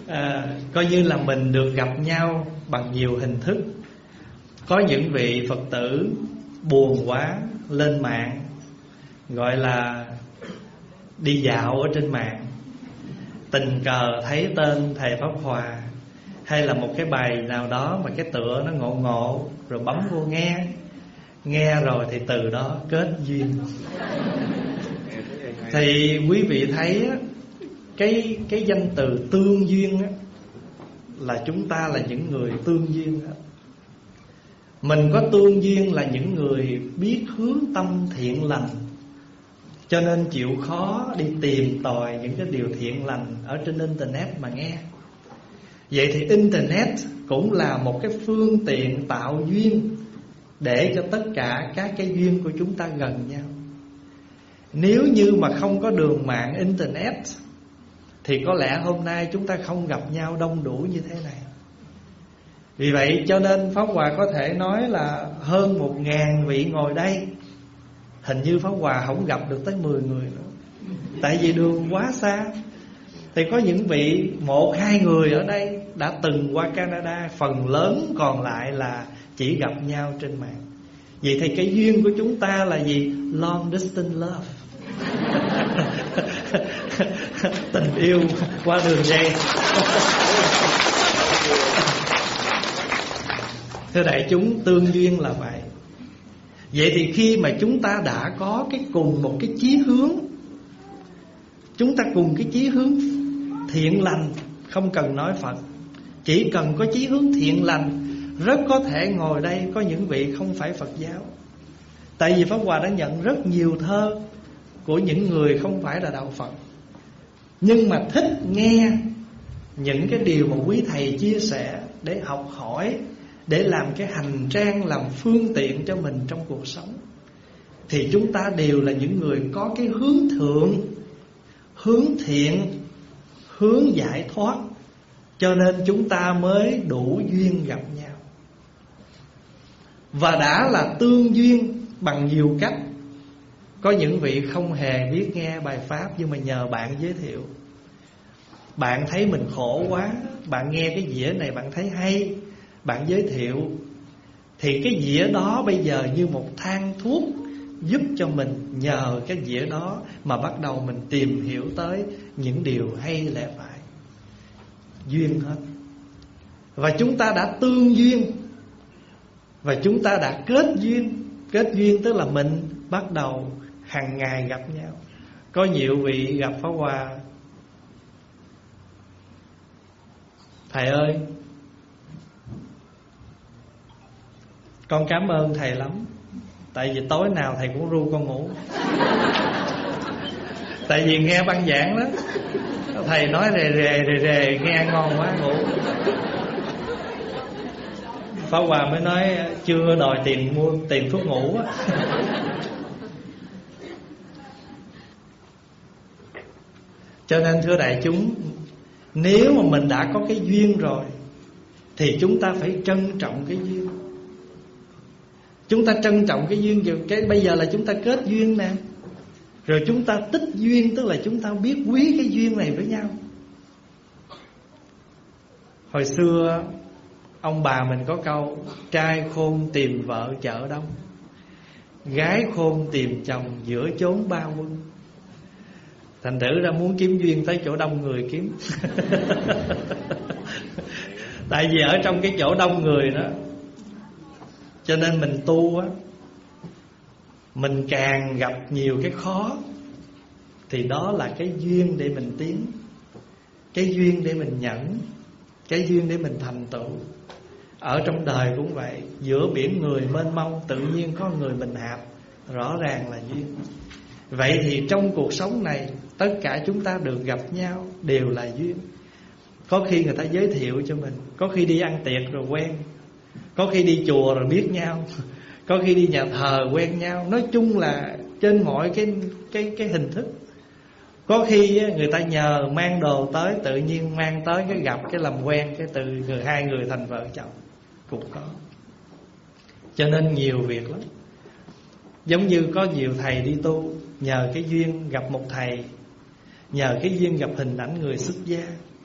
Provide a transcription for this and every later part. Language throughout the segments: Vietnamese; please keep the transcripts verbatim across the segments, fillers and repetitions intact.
à, coi như là mình được gặp nhau bằng nhiều hình thức. Có những vị Phật tử buồn quá lên mạng, gọi là đi dạo ở trên mạng, tình cờ thấy tên thầy Pháp Hòa hay là một cái bài nào đó mà cái tựa nó ngộ ngộ, rồi bấm vô nghe. Nghe rồi thì từ đó kết duyên. Thì quý vị thấy á, cái cái danh từ tương duyên á, là chúng ta là những người tương duyên á. Mình có tương duyên là những người biết hướng tâm thiện lành, cho nên chịu khó đi tìm tòi những cái điều thiện lành ở trên internet mà nghe. Vậy thì internet cũng là một cái phương tiện tạo duyên để cho tất cả các cái duyên của chúng ta gần nhau. Nếu như mà không có đường mạng internet thì có lẽ hôm nay chúng ta không gặp nhau đông đủ như thế này. Vì vậy cho nên Pháp Hòa có thể nói là hơn một ngàn vị ngồi đây, hình như Pháp Hòa không gặp được tới mười người nữa, tại vì đường quá xa. Thì có những vị một hai người ở đây đã từng qua Canada, phần lớn còn lại là chỉ gặp nhau trên mạng. Vậy thì cái duyên của chúng ta là gì? Long distance love. Tình yêu qua đường dây. Thưa đại chúng, tương duyên là vậy. Vậy thì khi mà chúng ta đã có cái cùng một cái chí hướng, chúng ta cùng cái chí hướng thiện lành, không cần nói Phật, chỉ cần có chí hướng thiện lành, rất có thể ngồi đây có những vị không phải Phật giáo. Tại vì Pháp Hòa đã nhận rất nhiều thơ của những người không phải là đạo Phật, nhưng mà thích nghe những cái điều mà quý thầy chia sẻ để học hỏi, để làm cái hành trang, làm phương tiện cho mình trong cuộc sống. Thì chúng ta đều là những người có cái hướng thượng, hướng thiện, hướng giải thoát, cho nên chúng ta mới đủ duyên gặp nhau. Và đã là tương duyên bằng nhiều cách. Có những vị không hề biết nghe bài Pháp, nhưng mà nhờ bạn giới thiệu. Bạn thấy mình khổ quá, bạn nghe cái dĩa này bạn thấy hay, bạn giới thiệu. Thì cái dĩa đó bây giờ như một thang thuốc giúp cho mình nhờ cái dĩa đó mà bắt đầu mình tìm hiểu tới những điều hay lẽ phải. Duyên hết. Và chúng ta đã tương duyên, và chúng ta đã kết duyên. Kết duyên tức là mình bắt đầu hàng ngày gặp nhau. Có nhiều vị gặp Pháp Hòa: thầy ơi, con cảm ơn thầy lắm, tại vì tối nào thầy cũng ru con ngủ. Tại vì nghe băng giảng đó, thầy nói rề rề rề rề nghe ngon quá ngủ. Pháp Hòa mới nói chưa đòi tiền mua tiền thuốc ngủ á. Cho nên thưa đại chúng, nếu mà mình đã có cái duyên rồi thì chúng ta phải trân trọng cái duyên. Chúng ta trân trọng cái duyên. Cái bây giờ là chúng ta kết duyên nè, rồi chúng ta tích duyên, tức là chúng ta biết quý cái duyên này với nhau. Hồi xưa ông bà mình có câu: trai khôn tìm vợ chợ đông, gái khôn tìm chồng giữa chốn ba quân. Thành thử ra muốn kiếm duyên tới chỗ đông người kiếm. Tại vì ở trong cái chỗ đông người đó, cho nên mình tu á, mình càng gặp nhiều cái khó, thì đó là cái duyên để mình tiến, cái duyên để mình nhẫn, cái duyên để mình thành tựu. Ở trong đời cũng vậy, giữa biển người mênh mông tự nhiên có người mình hạp, rõ ràng là duyên. Vậy thì trong cuộc sống này, tất cả chúng ta được gặp nhau đều là duyên. Có khi người ta giới thiệu cho mình, có khi đi ăn tiệc rồi quen, có khi đi chùa rồi biết nhau, có khi đi nhà thờ quen nhau. Nói chung là trên mọi cái cái cái hình thức. Có khi người ta nhờ mang đồ tới, tự nhiên mang tới cái gặp cái làm quen, cái từ người hai người thành vợ chồng cũng có. Cho nên nhiều việc lắm. Giống như có nhiều thầy đi tu, nhờ cái duyên gặp một thầy, nhờ cái duyên gặp hình ảnh người xuất gia,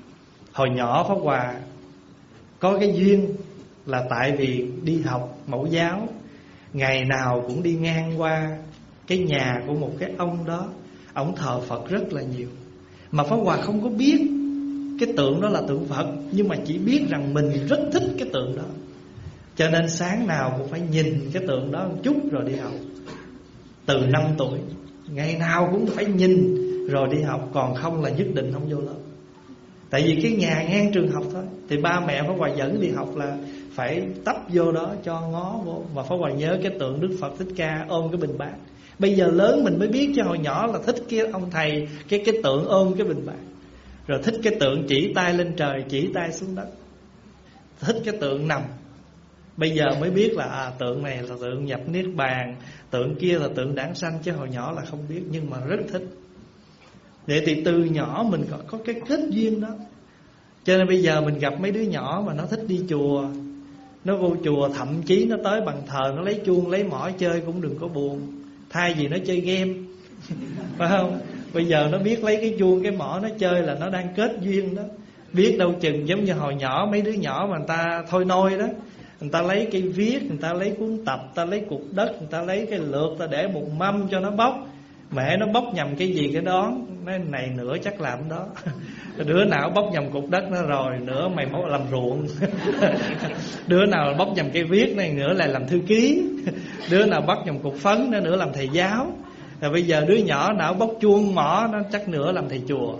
Hồi nhỏ Pháp Hòa có cái duyên là tại vì đi học mẫu giáo, ngày nào cũng đi ngang qua cái nhà của một cái ông đó, ông thờ Phật rất là nhiều. Mà Pháp Hòa không có biết cái tượng đó là tượng Phật, nhưng mà chỉ biết rằng mình rất thích cái tượng đó, cho nên sáng nào cũng phải nhìn cái tượng đó một chút rồi đi học. Từ năm tuổi, ngày nào cũng phải nhìn rồi đi học, còn không là nhất định không vô lớp. Tại vì cái nhà ngang trường học thôi, thì ba mẹ Pháp Hòa dẫn đi học là phải tấp vô đó cho ngó vô. Mà Pháp Hòa nhớ cái tượng Đức Phật Thích Ca ôm cái bình bát. Bây giờ lớn mình mới biết, chứ hồi nhỏ là thích cái ông thầy, cái cái tượng ôm cái bình bát. Rồi thích cái tượng chỉ tay lên trời, chỉ tay xuống đất. Thích cái tượng nằm. Bây giờ mới biết là à, tượng này là tượng nhập Niết Bàn, tượng kia là tượng đản sanh, chứ hồi nhỏ là không biết, nhưng mà rất thích. Vậy thì từ nhỏ mình có, có cái kết duyên đó. Cho nên bây giờ mình gặp mấy đứa nhỏ mà nó thích đi chùa, nó vô chùa, thậm chí nó tới bàn thờ, nó lấy chuông lấy mõ chơi cũng đừng có buồn, thay vì nó chơi game. Phải không? Bây giờ nó biết lấy cái chuông cái mõ nó chơi là nó đang kết duyên đó. Biết đâu chừng giống như hồi nhỏ mấy đứa nhỏ mà người ta thôi nôi đó, người ta lấy cây viết, người ta lấy cuốn tập, người ta lấy cục đất, người ta lấy cái lược, người ta để một mâm cho nó bóc. Mẹ nó bóc nhầm cái gì cái đó, nói này nữa chắc làm đó. Đứa nào bóc nhầm cục đất nó rồi, nữa mày muốn làm ruộng. Đứa nào bóc nhầm cây viết này nữa lại làm thư ký. Đứa nào bóc nhầm cục phấn nữa nữa làm thầy giáo. Rồi bây giờ đứa nhỏ nào bóc chuông mỏ nó chắc nữa làm thầy chùa.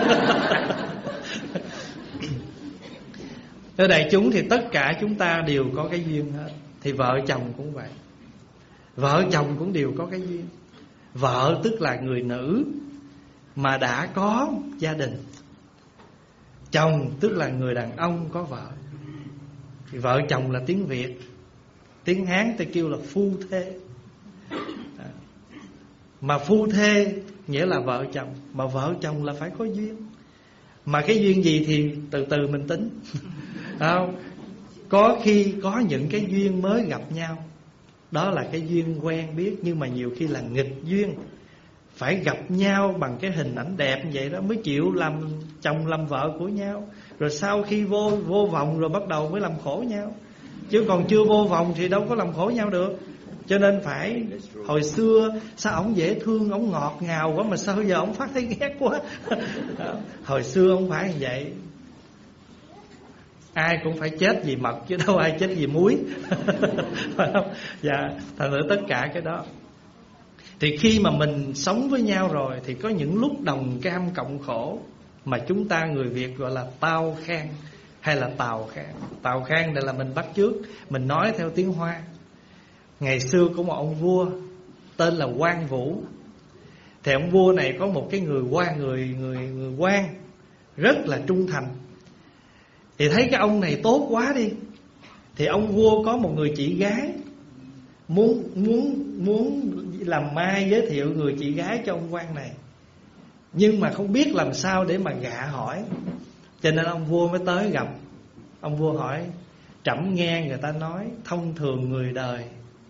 Ở đại chúng thì tất cả chúng ta đều có cái duyên hết. Thì vợ chồng cũng vậy, vợ chồng cũng đều có cái duyên. Vợ tức là người nữ mà đã có gia đình, chồng tức là người đàn ông có vợ. Thì vợ chồng là tiếng Việt, tiếng Hán ta kêu là phu thê. Mà phu thê nghĩa là vợ chồng, mà vợ chồng là phải có duyên. Mà cái duyên gì thì từ từ mình tính. Không? Có khi có những cái duyên mới gặp nhau, đó là cái duyên quen biết, nhưng mà nhiều khi là nghịch duyên. Phải gặp nhau bằng cái hình ảnh đẹp như vậy đó mới chịu làm chồng làm vợ của nhau. Rồi sau khi vô vô vòng rồi bắt đầu mới làm khổ nhau. Chứ còn chưa vô vòng thì đâu có làm khổ nhau được. Cho nên phải hồi xưa sao ổng dễ thương, ổng ngọt ngào quá, mà sao giờ ổng phát thấy ghét quá. Hồi xưa ổng phải như vậy. Ai cũng phải chết vì mật chứ đâu ai chết vì muối. Phải không? Dạ, thành thử tất cả cái đó. Thì khi mà mình sống với nhau rồi thì có những lúc đồng cam cộng khổ, mà chúng ta người Việt gọi là tao khang hay là tào khang. Tào khang đây là mình bắt chước, mình nói theo tiếng Hoa. Ngày xưa có một ông vua tên là Quang Vũ. Thì ông vua này có một cái người quan người người người quan rất là trung thành. Thì thấy cái ông này tốt quá đi, thì ông vua có một người chị gái, muốn muốn muốn làm mai giới thiệu người chị gái cho ông quan này, nhưng mà không biết làm sao để mà gạ hỏi. Cho nên ông vua mới tới gặp. Ông vua hỏi: trẫm nghe người ta nói thông thường người đời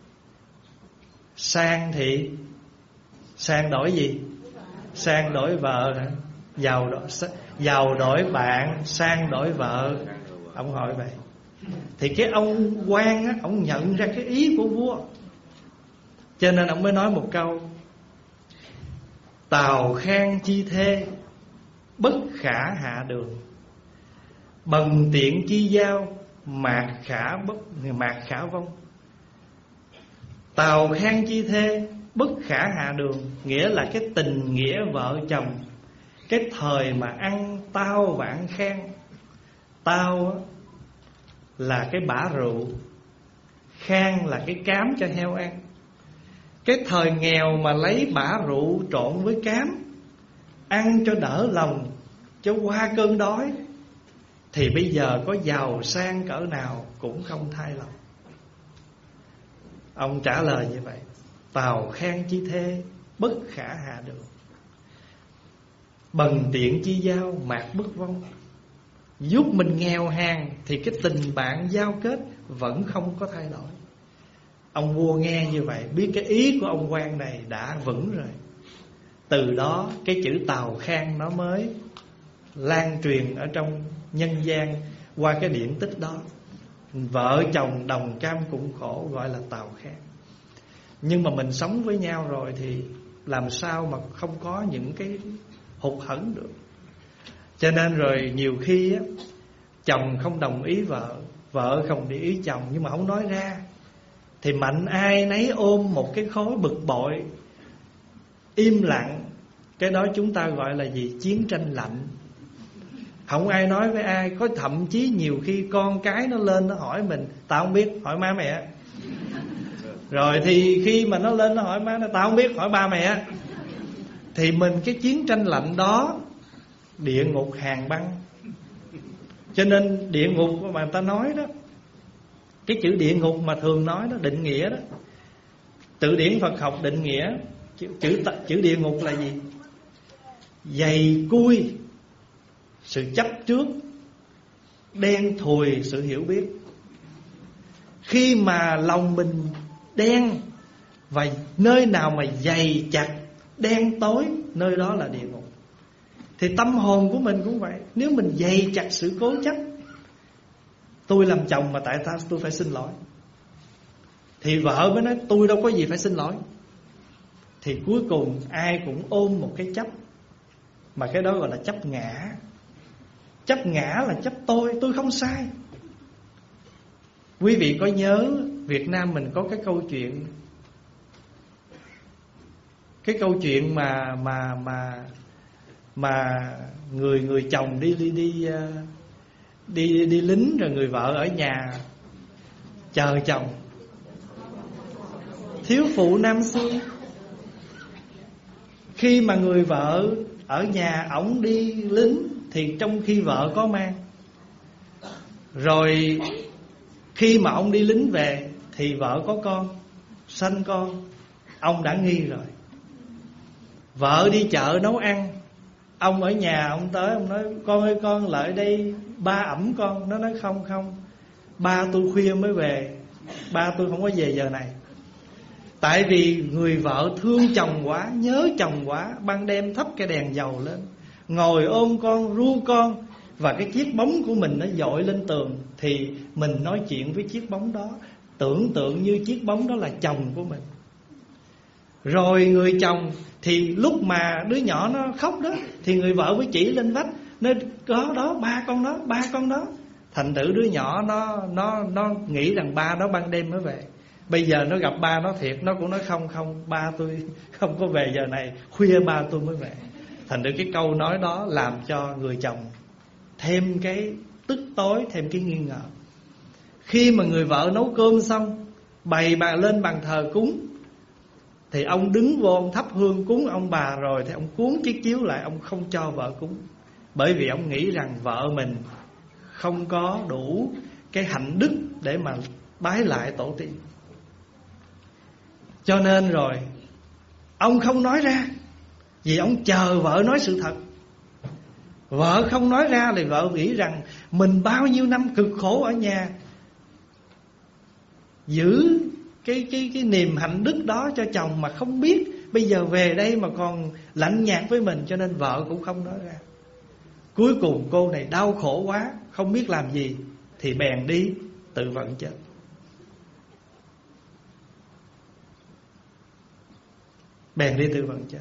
sang thì sang đổi gì? Sang đổi vợ hả? Giàu đổi, giàu đổi bạn, sang đổi vợ. Ông hỏi vậy. Thì cái ông quan á, ông nhận ra cái ý của vua, cho nên ông mới nói một câu: tào khang chi thê, bất khả hạ đường. Bần tiện chi giao, mạc khả bất mạc khả vong. Tào khang chi thê, bất khả hạ đường, nghĩa là cái tình nghĩa vợ chồng. Cái thời mà ăn tao vạn khang. Tao là cái bã rượu, khang là cái cám cho heo ăn. Cái thời nghèo mà lấy bã rượu trộn với cám, ăn cho đỡ lòng, cho qua cơn đói, thì bây giờ có giàu sang cỡ nào cũng không thay lòng. Ông trả lời như vậy: tào khang chi thê, bất khả hạ đường. Bần tiện chi giao, mạc bất vong. Giúp mình nghèo hèn thì cái tình bạn giao kết vẫn không có thay đổi. Ông vua nghe như vậy, biết cái ý của ông quan này đã vững rồi. Từ đó cái chữ tào khang nó mới lan truyền ở trong nhân gian qua cái điển tích đó. Vợ chồng đồng cam cùng khổ gọi là tào khang. Nhưng mà mình sống với nhau rồi thì làm sao mà không có những cái hụt hẫng được. Cho nên rồi nhiều khi á, chồng không đồng ý vợ, vợ không để ý chồng, nhưng mà không nói ra, thì mạnh ai nấy ôm một cái khối bực bội, im lặng. Cái đó chúng ta gọi là gì? Chiến tranh lạnh. Không ai nói với ai. Có thậm chí nhiều khi con cái nó lên nó hỏi mình, tao không biết, hỏi má mẹ. Rồi thì khi mà nó lên nó hỏi má nó, tao không biết, hỏi ba mẹ. Thì mình cái chiến tranh lạnh đó, địa ngục hàn băng. Cho nên địa ngục mà người ta nói đó, cái chữ địa ngục mà thường nói đó, định nghĩa đó, từ điển Phật học định nghĩa chữ, chữ, chữ địa ngục là gì? Dày cui sự chấp trước, đen thùi sự hiểu biết. Khi mà lòng mình đen, và nơi nào mà dày chặt, đen tối, nơi đó là địa ngục. Thì tâm hồn của mình cũng vậy. Nếu mình dày chặt sự cố chấp, tôi làm chồng mà tại sao tôi phải xin lỗi, thì vợ mới nói tôi đâu có gì phải xin lỗi. Thì cuối cùng ai cũng ôm một cái chấp, mà cái đó gọi là chấp ngã. Chấp ngã là chấp tôi, tôi không sai. Quý vị có nhớ Việt Nam mình có cái câu chuyện, cái câu chuyện mà mà mà mà người người chồng đi đi đi đi đi lính, rồi người vợ ở nhà chờ chồng. Thiếu phụ năm xưa, khi mà người vợ ở nhà ổng đi lính, thì trong khi vợ có mang. Rồi khi mà ông đi lính về thì vợ có con, sanh con, ông đã nghi rồi. Vợ đi chợ nấu ăn, ông ở nhà, ông tới ông nói con ơi con lại đây, ba ẵm con. Nó nói không không, ba tôi khuya mới về, ba tôi không có về giờ này. Tại vì người vợ thương chồng quá, nhớ chồng quá, ban đêm thắp cái đèn dầu lên, ngồi ôm con, ru con, và cái chiếc bóng của mình nó dội lên tường. Thì mình nói chuyện với chiếc bóng đó, tưởng tượng như chiếc bóng đó là chồng của mình. Rồi người chồng thì lúc mà đứa nhỏ nó khóc đó, thì người vợ mới chỉ lên vách, nói đó đó, ba con đó, ba con đó. Thành thử đứa nhỏ nó nó nó nghĩ rằng ba đó ban đêm mới về. Bây giờ nó gặp ba nó thiệt, nó cũng nói không không, ba tôi không có về giờ này, khuya ba tôi mới về. Thành thử cái câu nói đó làm cho người chồng thêm cái tức tối, thêm cái nghi ngờ. Khi mà người vợ nấu cơm xong, bày bà lên bàn thờ cúng, thì ông đứng vô, ông thắp hương cúng ông bà rồi, thì ông cuốn chiếc chiếu lại, ông không cho vợ cúng. Bởi vì ông nghĩ rằng vợ mình không có đủ cái hạnh đức để mà bái lại tổ tiên. Cho nên rồi ông không nói ra, vì ông chờ vợ nói sự thật. Vợ không nói ra thì vợ nghĩ rằng mình bao nhiêu năm cực khổ ở nhà, giữ cái cái cái niềm hạnh đức đó cho chồng mà không biết, bây giờ về đây mà còn lạnh nhạt với mình, cho nên vợ cũng không nói ra. Cuối cùng cô này đau khổ quá, không biết làm gì, thì bèn đi tự vận chết. Bèn đi tự vận chết.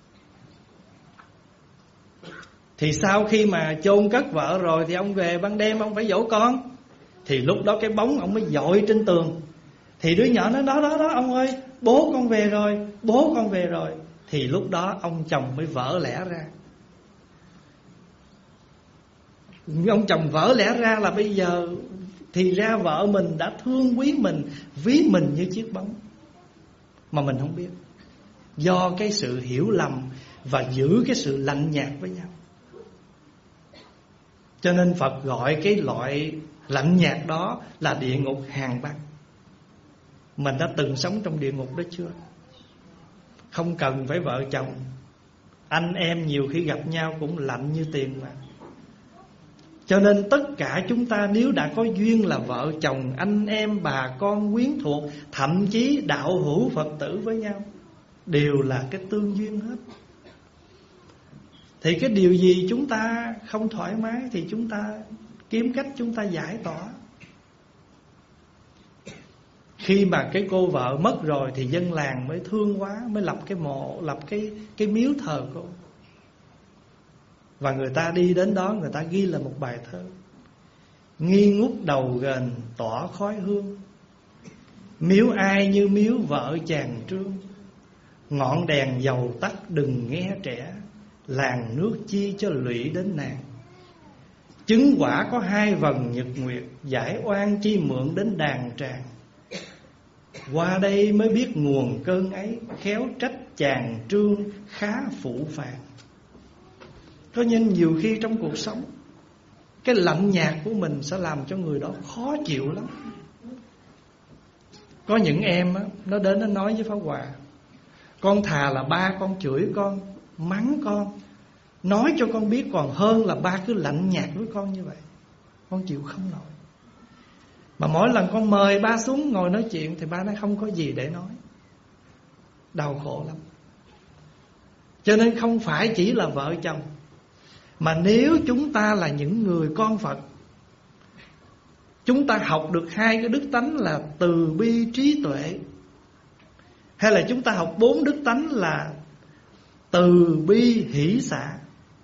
Thì sau khi mà chôn cất vợ rồi, thì ông về ban đêm ông phải dỗ con. Thì lúc đó cái bóng ông mới dội trên tường. Thì đứa nhỏ nói đó đó đó ông ơi, bố con về rồi, bố con về rồi. Thì lúc đó ông chồng mới vỡ lẽ ra. Ông chồng vỡ lẽ ra là bây giờ thì ra vợ mình đã thương quý mình, ví mình như chiếc bóng, mà mình không biết. Do cái sự hiểu lầm và giữ cái sự lạnh nhạt với nhau. Cho nên Phật gọi cái loại lạnh nhạt đó là địa ngục hàn băng. Mình đã từng sống trong địa ngục đó chưa? Không cần phải vợ chồng, anh em nhiều khi gặp nhau cũng lạnh như tiền mà. Cho nên tất cả chúng ta nếu đã có duyên là vợ chồng, anh em, bà con, quyến thuộc, thậm chí đạo hữu Phật tử với nhau, đều là cái tương duyên hết. Thì cái điều gì chúng ta không thoải mái thì chúng ta kiếm cách chúng ta giải tỏa. Khi mà cái cô vợ mất rồi thì dân làng mới thương quá, mới lập cái mộ, lập cái cái miếu thờ cô. Và người ta đi đến đó, người ta ghi là một bài thơ: nghi ngút đầu ghềnh tỏa khói hương, miếu ai như miếu vợ chàng Trương. Ngọn đèn dầu tắt đừng nghe trẻ, làng nước chi cho lụy đến nàng. Chứng quả có hai vầng nhật nguyệt, giải oan chi mượn đến đàn tràng. Qua đây mới biết nguồn cơn ấy, khéo trách chàng Trương khá phụ phàng. Có nên nhiều khi trong cuộc sống, cái lạnh nhạt của mình sẽ làm cho người đó khó chịu lắm. Có những em á, nó đến nó nói với Pháp Hòa: con thà là ba con chửi con, mắng con, nói cho con biết, còn hơn là ba cứ lạnh nhạt với con như vậy. Con chịu không nổi. Mà mỗi lần con mời ba xuống ngồi nói chuyện thì ba nói không có gì để nói. Đau khổ lắm. Cho nên không phải chỉ là vợ chồng, mà nếu chúng ta là những người con Phật, chúng ta học được hai cái đức tánh là từ bi trí tuệ, hay là chúng ta học bốn đức tánh là từ bi hỷ xả.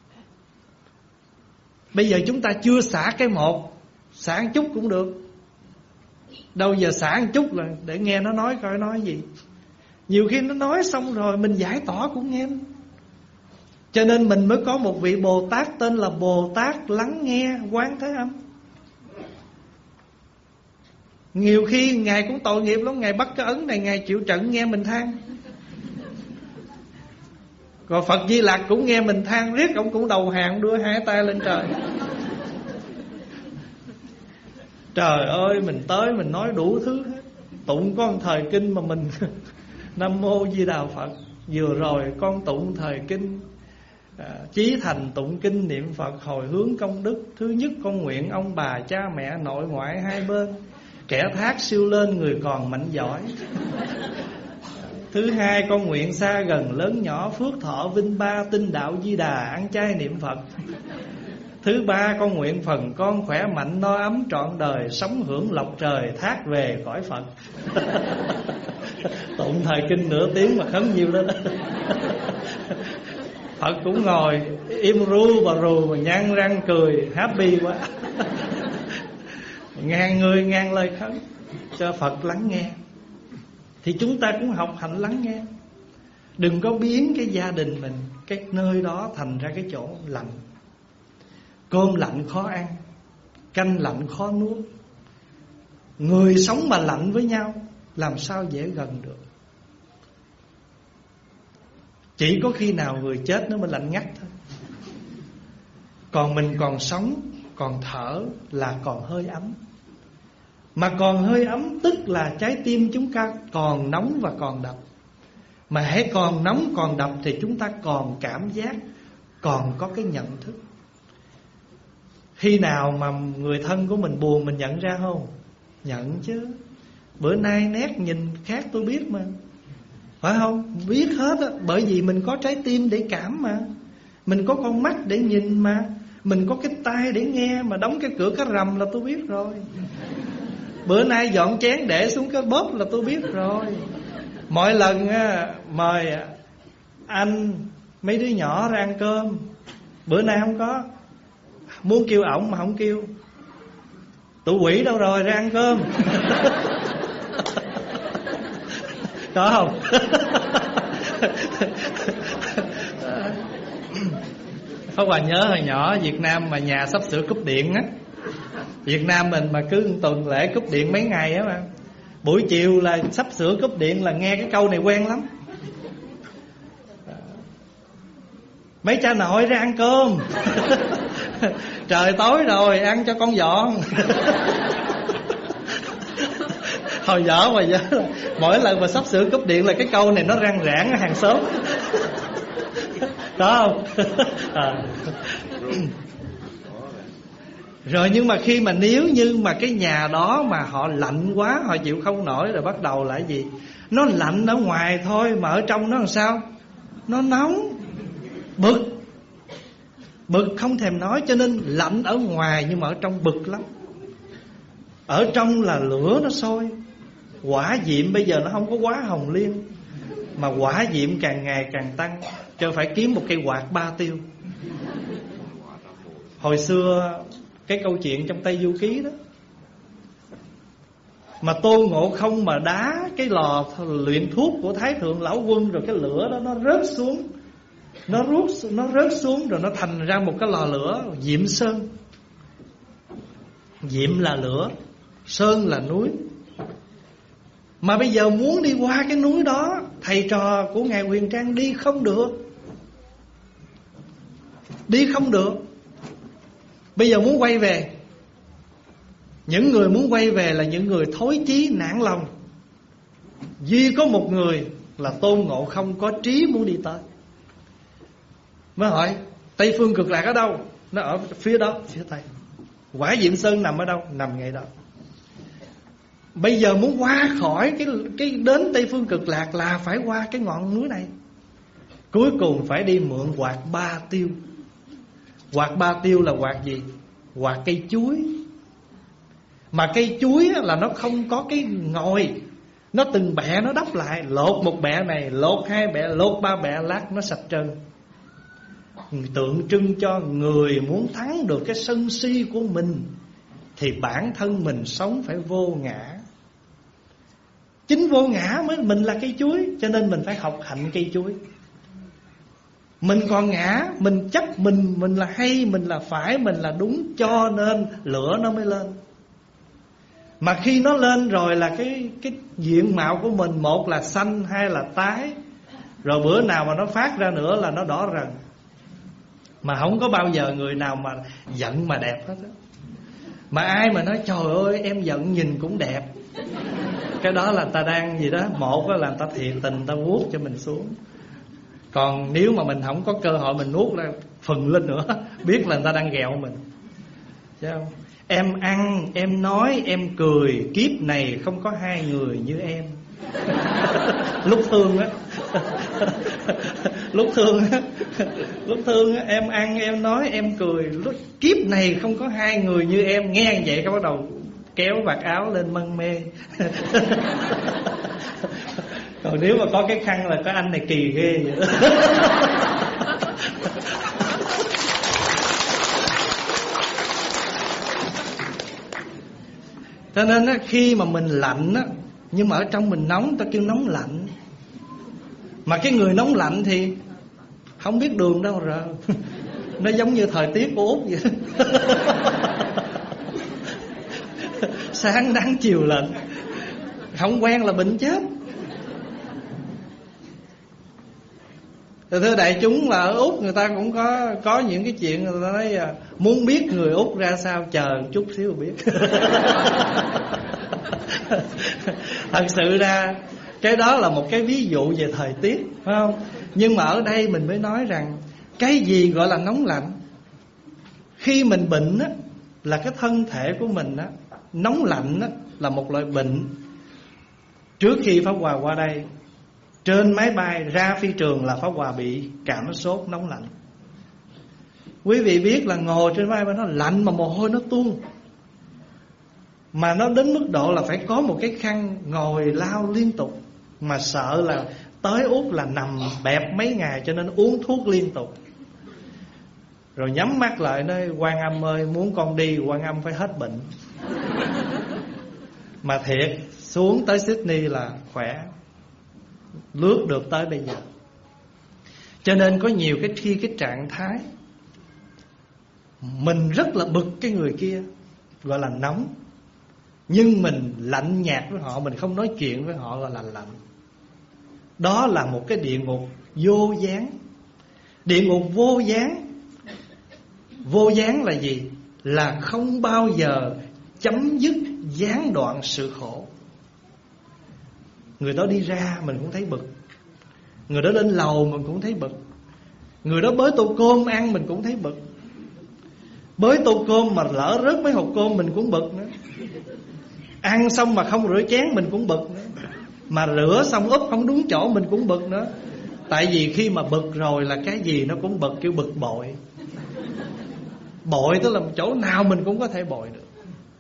Bây giờ chúng ta chưa xả cái một, xả một chút cũng được. Đâu giờ xả một chút là để nghe nó nói coi nói gì. Nhiều khi nó nói xong rồi mình giải tỏa cũng nghe. Cho nên mình mới có một vị Bồ Tát tên là Bồ Tát lắng nghe Quán Thế Âm. Nhiều khi Ngài cũng tội nghiệp lắm, Ngài bắt cái ấn này Ngài chịu trận nghe mình than. Còn Phật Di Lặc cũng nghe mình than riết, ông cũng đầu hàng đưa hai tay lên trời. Trời ơi, mình tới mình nói đủ thứ hết. Tụng có một thời kinh mà mình Nam Mô Di Đà Phật. Vừa rồi con tụng thời kinh à, chí thành tụng kinh niệm Phật hồi hướng công đức. Thứ nhất, con nguyện ông bà cha mẹ nội ngoại hai bên kẻ thác siêu lên người còn mạnh giỏi. Thứ hai, con nguyện xa gần lớn nhỏ phước thọ vinh ba tinh đạo Di Đà ăn chay niệm Phật. Thứ ba, con nguyện phần con khỏe mạnh no ấm trọn đời sống hưởng lộc trời thác về cõi Phật. Tụng thời kinh nửa tiếng mà khấn nhiều đó. Phật cũng ngồi im ru bà rù mà nhăn răng cười happy quá. Ngàn người ngàn lời khấn cho Phật lắng nghe. Thì chúng ta cũng học hành lắng nghe. Đừng có biến cái gia đình mình, cái nơi đó thành ra cái chỗ lạnh. Cơm lạnh khó ăn, canh lạnh khó nuốt. Người sống mà lạnh với nhau làm sao dễ gần được. Chỉ có khi nào người chết nó mới lạnh ngắt thôi. Còn mình còn sống, còn thở là còn hơi ấm. Mà còn hơi ấm tức là trái tim chúng ta còn nóng và còn đập. Mà hãy còn nóng còn đập thì chúng ta còn cảm giác, còn có cái nhận thức. Khi nào mà người thân của mình buồn mình nhận ra không? Nhận chứ. Bữa nay nét nhìn khác tôi biết mà, phải không? Biết hết á. Bởi vì mình có trái tim để cảm mà, mình có con mắt để nhìn mà, mình có cái tai để nghe mà. Đóng cái cửa cái rầm là tôi biết rồi. Bữa nay dọn chén để xuống cái bóp là tôi biết rồi. Mỗi lần á, mời anh mấy đứa nhỏ ra ăn cơm, bữa nay không có. Muốn kêu ổng mà không kêu. Tụi quỷ đâu rồi, ra ăn cơm. Có không? Pháp Hòa nhớ hồi nhỏ Việt Nam mà nhà sắp sửa cúp điện á. Việt Nam mình mà cứ tuần lễ cúp điện mấy ngày á mà, buổi chiều là sắp sửa cúp điện là nghe cái câu này quen lắm. Mấy cha nội ra ăn cơm. Trời tối rồi, ăn cho con dọn. Hồi nhỏ mà nhớ là mỗi lần mà sắp sửa cúp điện là cái câu này nó răng rãng ở hàng xóm. Đó không? À. Rồi nhưng mà khi mà nếu như mà cái nhà đó mà họ lạnh quá, họ chịu không nổi, rồi bắt đầu là cái gì? Nó lạnh ở ngoài thôi mà ở trong nó làm sao? Nó nóng, bực. Bực không thèm nói. Cho nên lạnh ở ngoài nhưng mà ở trong bực lắm. Ở trong là lửa nó sôi. Hỏa diệm bây giờ nó không có quá hồng liên, mà hỏa diệm càng ngày càng tăng. Cho phải kiếm một cây quạt ba tiêu. Hồi xưa cái câu chuyện trong Tây Du Ký đó, mà Tôn Ngộ Không mà đá cái lò luyện thuốc của Thái Thượng Lão Quân, rồi cái lửa đó nó rớt xuống, Nó rút nó rớt xuống, rồi nó thành ra một cái lò lửa Diệm Sơn. Diệm là lửa, Sơn là núi. Mà bây giờ muốn đi qua cái núi đó, thầy trò của Ngài Huyền Trang đi không được. Đi không được. Bây giờ muốn quay về, những người muốn quay về là những người thối chí nản lòng. Duy có một người là Tôn Ngộ Không có trí muốn đi tới. Mới hỏi Tây Phương Cực Lạc ở đâu? Nó ở phía đó, phía Tây. Quả Diệm Sơn nằm ở đâu? Nằm ngay đó. Bây giờ muốn qua khỏi cái, cái đến Tây Phương Cực Lạc là phải qua cái ngọn núi này. Cuối cùng phải đi mượn quạt ba tiêu. Quạt ba tiêu là quạt gì? Quạt cây chuối. Mà cây chuối là nó không có cái ngòi, nó từng bẹ nó đắp lại. Lột một bẹ này, lột hai bẹ, lột ba bẹ, lát nó sạch trơn. Tượng trưng cho người muốn thắng được cái sân si của mình thì bản thân mình sống phải vô ngã. Chính vô ngã mới mình là cây chuối. Cho nên mình phải học hạnh cây chuối. Mình còn ngã, mình chấp mình, mình là hay, mình là phải, mình là đúng, cho nên lửa nó mới lên. Mà khi nó lên rồi là cái, cái diện mạo của mình, một là xanh, hai là tái. Rồi bữa nào mà nó phát ra nữa là nó đỏ rần. Mà không có bao giờ người nào mà giận mà đẹp hết á. Mà ai mà nói trời ơi em giận nhìn cũng đẹp, cái đó là ta đang gì đó. Một là ta thiệt tình ta vuốt cho mình xuống. Còn nếu mà mình không có cơ hội mình nuốt ra phừng lên nữa, biết là người ta đang ghẹo mình. Chứ không? Em ăn, em nói, em cười, kiếp này không có hai người như em. Lúc thương á, lúc thương á, lúc thương á, em ăn, em nói, em cười, lúc kiếp này không có hai người như em. Nghe vậy cái bắt đầu kéo vạt áo lên mân mê. Còn nếu mà có cái khăn là có anh này kỳ ghê vậy. Cho nên á, khi mà mình lạnh á, nhưng mà ở trong mình nóng, ta kêu nóng lạnh. Mà cái người nóng lạnh thì không biết đường đâu rồi. Nó giống như thời tiết của Úc vậy. Sáng nắng chiều lạnh, không quen là bệnh chết. Thưa đại chúng, là ở Úc người ta cũng có có những cái chuyện người ta nói à, muốn biết người Úc ra sao chờ chút xíu biết. Thật sự ra cái đó là một cái ví dụ về thời tiết, phải không? Nhưng mà ở đây mình mới nói rằng cái gì gọi là nóng lạnh. Khi mình bệnh á, là cái thân thể của mình á, nóng lạnh á, là một loại bệnh. Trước khi Pháp Hòa qua đây, trên máy bay ra phi trường là Pháp Hòa bị cảm sốt nóng lạnh. Quý vị biết là ngồi trên máy bay nó lạnh mà mồ hôi nó tuôn. Mà nó đến mức độ là phải có một cái khăn ngồi lau liên tục. Mà sợ là tới Úc là nằm bẹp mấy ngày, cho nên uống thuốc liên tục. Rồi nhắm mắt lại nói Quan Âm ơi, muốn con đi Quan Âm phải hết bệnh. Mà thiệt xuống tới Sydney là khỏe, lướt được tới bây giờ. Cho nên có nhiều cái khi cái trạng thái mình rất là bực cái người kia, gọi là nóng, nhưng mình lạnh nhạt với họ, mình không nói chuyện với họ, gọi là lạnh. Đó là một cái địa ngục vô gián. Địa ngục vô gián. Vô gián là gì? Là không bao giờ chấm dứt, gián đoạn sự khổ. Người đó đi ra mình cũng thấy bực, người đó lên lầu mình cũng thấy bực, người đó bới tô cơm ăn mình cũng thấy bực. Bới tô cơm mà lỡ rớt mấy hộp cơm mình cũng bực nữa. Ăn xong mà không rửa chén mình cũng bực nữa. Mà rửa xong úp không đúng chỗ mình cũng bực nữa. Tại vì khi mà bực rồi là cái gì nó cũng bực, kiểu bực bội. Bội tức là chỗ nào mình cũng có thể bội được.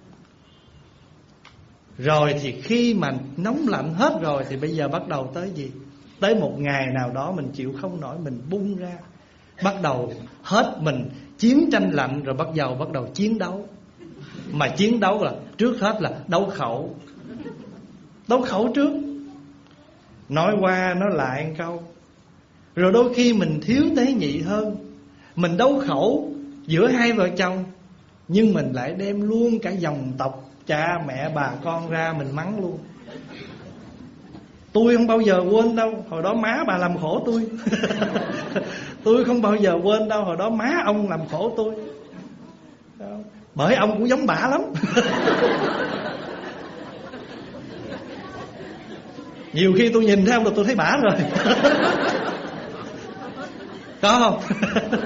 Rồi thì khi mà nóng lạnh hết rồi thì bây giờ bắt đầu tới gì? Tới một ngày nào đó mình chịu không nổi, mình bung ra, bắt đầu hết mình chiến tranh lạnh, rồi bắt đầu bắt đầu chiến đấu. Mà chiến đấu là trước hết là đấu khẩu. Đấu khẩu trước, nói qua nói lại một câu. Rồi đôi khi mình thiếu tế nhị hơn, mình đấu khẩu giữa hai vợ chồng, nhưng mình lại đem luôn cả dòng tộc, cha mẹ bà con ra mình mắng luôn. Tôi không bao giờ quên đâu, hồi đó má bà làm khổ tôi. Tôi không bao giờ quên đâu, hồi đó má ông làm khổ tôi. Bởi ông cũng giống bả lắm. Nhiều khi tôi nhìn thấy ông là tôi thấy bả rồi. Có không?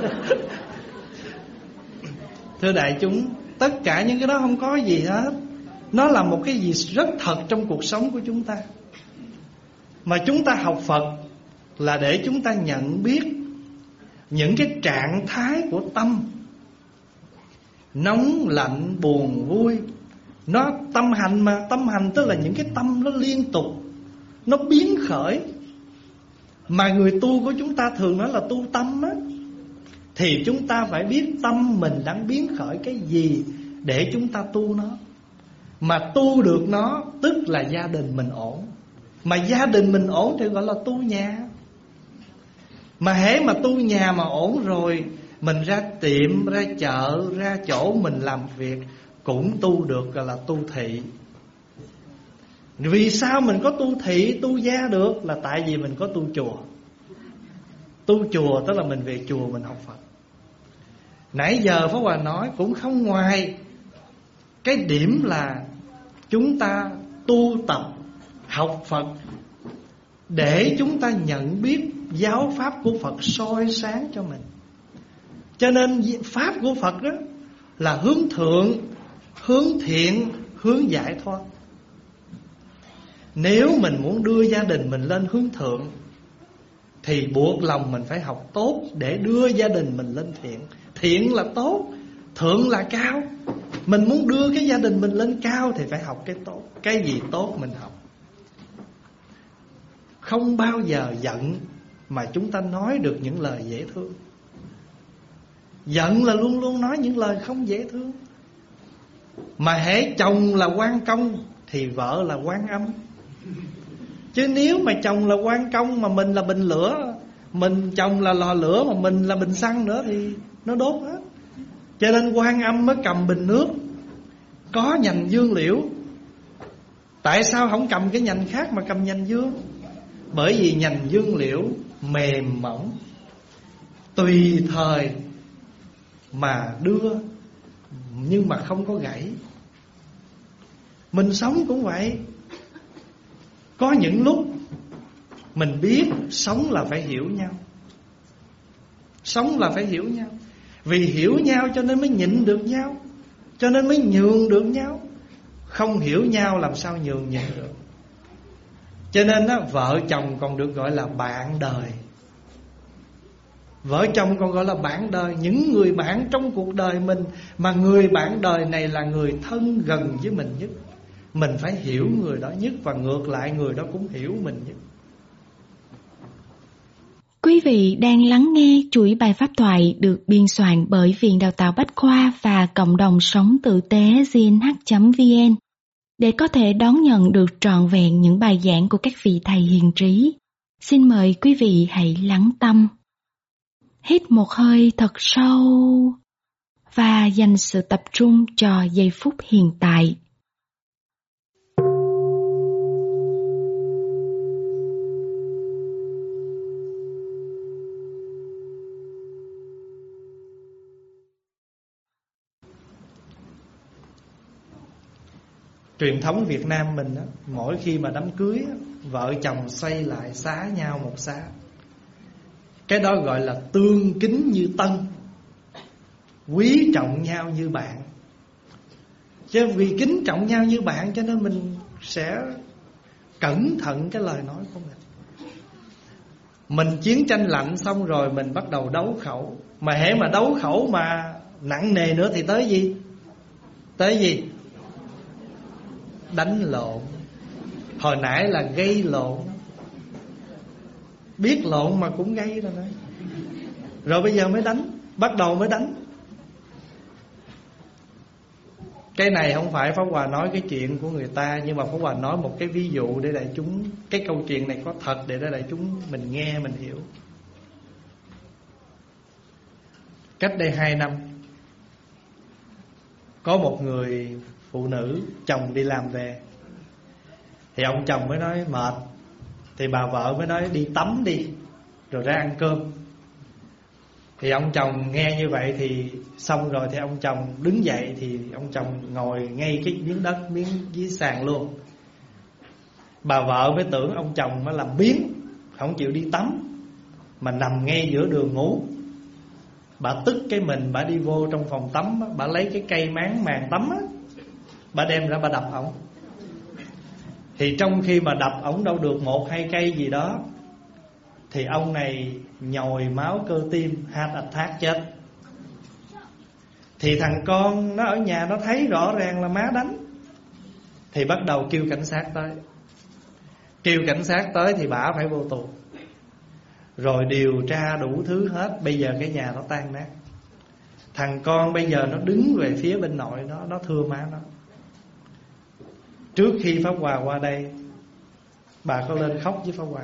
Thưa đại chúng, tất cả những cái đó không có gì hết. Nó là một cái gì rất thật trong cuộc sống của chúng ta. Mà chúng ta học Phật là để chúng ta nhận biết những cái trạng thái của tâm, nóng, lạnh, buồn, vui. Nó tâm hành mà, tâm hành tức là những cái tâm nó liên tục, nó biến khởi. Mà người tu của chúng ta thường nói là tu tâm á, thì chúng ta phải biết tâm mình đang biến khởi cái gì để chúng ta tu nó. Mà tu được nó tức là gia đình mình ổn. Mà gia đình mình ổn thì gọi là tu nhà. Mà hễ mà tu nhà mà ổn rồi, mình ra tiệm, ra chợ, ra chỗ mình làm việc cũng tu được, gọi là tu thị. Vì sao mình có tu thị, tu gia được? Là tại vì mình có tu chùa. Tu chùa tức là mình về chùa mình học Phật. Nãy giờ Pháp Hòa nói cũng không ngoài cái điểm là chúng ta tu tập học Phật để chúng ta nhận biết giáo pháp của Phật soi sáng cho mình. Cho nên pháp của Phật đó là hướng thượng, hướng thiện, hướng giải thoát. Nếu mình muốn đưa gia đình mình lên hướng thượng thì buộc lòng mình phải học tốt để đưa gia đình mình lên thiện. Thiện là tốt, thượng là cao. Mình muốn đưa cái gia đình mình lên cao thì phải học cái tốt. Cái gì tốt mình học. Không bao giờ giận mà chúng ta nói được những lời dễ thương. Giận là luôn luôn nói những lời không dễ thương. Mà hễ chồng là quan công thì vợ là quan âm. Chứ nếu mà chồng là quan công mà mình là bình lửa, mình chồng là lò lửa mà mình là bình xăng nữa thì nó đốt hết. Cho nên quan âm mới cầm bình nước có nhành dương liễu. Tại sao không cầm cái nhành khác mà cầm nhành dương? Bởi vì nhành dương liễu mềm mỏng, tùy thời mà đưa, nhưng mà không có gãy. Mình sống cũng vậy. Có những lúc mình biết sống là phải hiểu nhau. Sống là phải hiểu nhau. Vì hiểu nhau cho nên mới nhịn được nhau, cho nên mới nhường được nhau. Không hiểu nhau làm sao nhường nhịn được. Cho nên đó, vợ chồng còn được gọi là bạn đời. Vợ chồng còn gọi là bạn đời. Những người bạn trong cuộc đời mình, mà người bạn đời này là người thân gần với mình nhất. Mình phải hiểu người đó nhất, và ngược lại người đó cũng hiểu mình nhất. Quý vị đang lắng nghe chuỗi bài pháp thoại được biên soạn bởi Viện Đào tạo Bách Khoa và Cộng đồng Sống Tử tế G N H chấm V N. Để có thể đón nhận được trọn vẹn những bài giảng của các vị thầy hiền trí, xin mời quý vị hãy lắng tâm. Hít một hơi thật sâu và dành sự tập trung cho giây phút hiện tại. Truyền thống Việt Nam mình á, mỗi khi mà đám cưới á, vợ chồng xoay lại xá nhau một xá. Cái đó gọi là tương kính như tân, quý trọng nhau như bạn. Chứ vì kính trọng nhau như bạn cho nên mình sẽ cẩn thận cái lời nói của mình. Mình chiến tranh lạnh xong rồi mình bắt đầu đấu khẩu. Mà hễ mà đấu khẩu mà nặng nề nữa thì tới gì? Tới gì? Đánh lộn. Hồi nãy là gây lộn, biết lộn mà cũng gây rồi đó. Rồi bây giờ mới đánh, bắt đầu mới đánh. Cái này không phải Pháp Hòa nói cái chuyện của người ta, nhưng mà Pháp Hòa nói một cái ví dụ để đại chúng, cái câu chuyện này có thật để đại chúng mình nghe mình hiểu. Cách đây hai năm, có một người phụ nữ, chồng đi làm về, thì ông chồng mới nói mệt, thì bà vợ mới nói đi tắm đi rồi ra ăn cơm. Thì ông chồng nghe như vậy thì xong rồi, thì ông chồng đứng dậy, thì ông chồng ngồi ngay cái miếng đất, miếng dưới sàn luôn. Bà vợ mới tưởng ông chồng mới làm biếng, không chịu đi tắm mà nằm ngay giữa đường ngủ. Bà tức cái mình, bà đi vô trong phòng tắm, bà lấy cái cây máng màn tắm á, bà đem ra bà đập ổng. Thì trong khi mà đập ổng đâu được một hai cây gì đó, thì ông này nhồi máu cơ tim, heart attack chết. Thì thằng con nó ở nhà nó thấy rõ ràng là má đánh, thì bắt đầu kêu cảnh sát tới. Kêu cảnh sát tới thì bả phải vô tù, rồi điều tra đủ thứ hết. Bây giờ cái nhà nó tan nát. Thằng con bây giờ nó đứng về phía bên nội nó, nó thưa má nó. Trước khi Pháp Hòa qua đây, bà có lên khóc với Pháp Hòa.